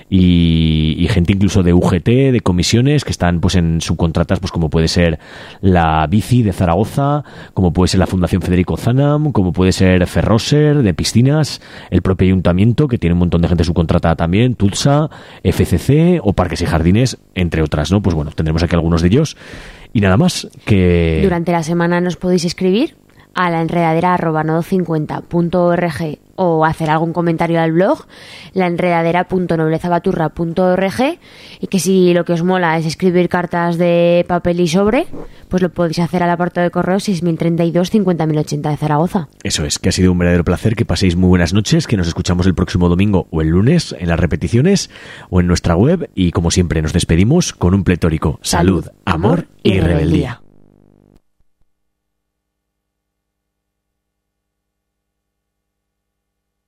y gente incluso de UGT, de comisiones, que están pues en subcontratas, pues como puede ser la Bici de Zaragoza, como puede ser la Fundación Federico Zanam, como puede ser Ferroser de piscinas, el propio Ayuntamiento, que tiene un montón de gente subcontratada también, TUTSA, FCC o Parques y Jardines, entre otras, ¿no? Pues bueno, tendremos aquí algunos de ellos. Y nada más, que durante la semana nos podéis escribir a la enredadera@nodo50.org o hacer algún comentario al blog laenredadera.noblezabaturra.org, y que si lo que os mola es escribir cartas de papel y sobre, pues lo podéis hacer al apartado de correo 6032 50080 de Zaragoza. Eso es, que ha sido un verdadero placer, que paséis muy buenas noches, que nos escuchamos el próximo domingo o el lunes en las repeticiones o en nuestra web, y como siempre nos despedimos con un pletórico salud, amor y rebeldía.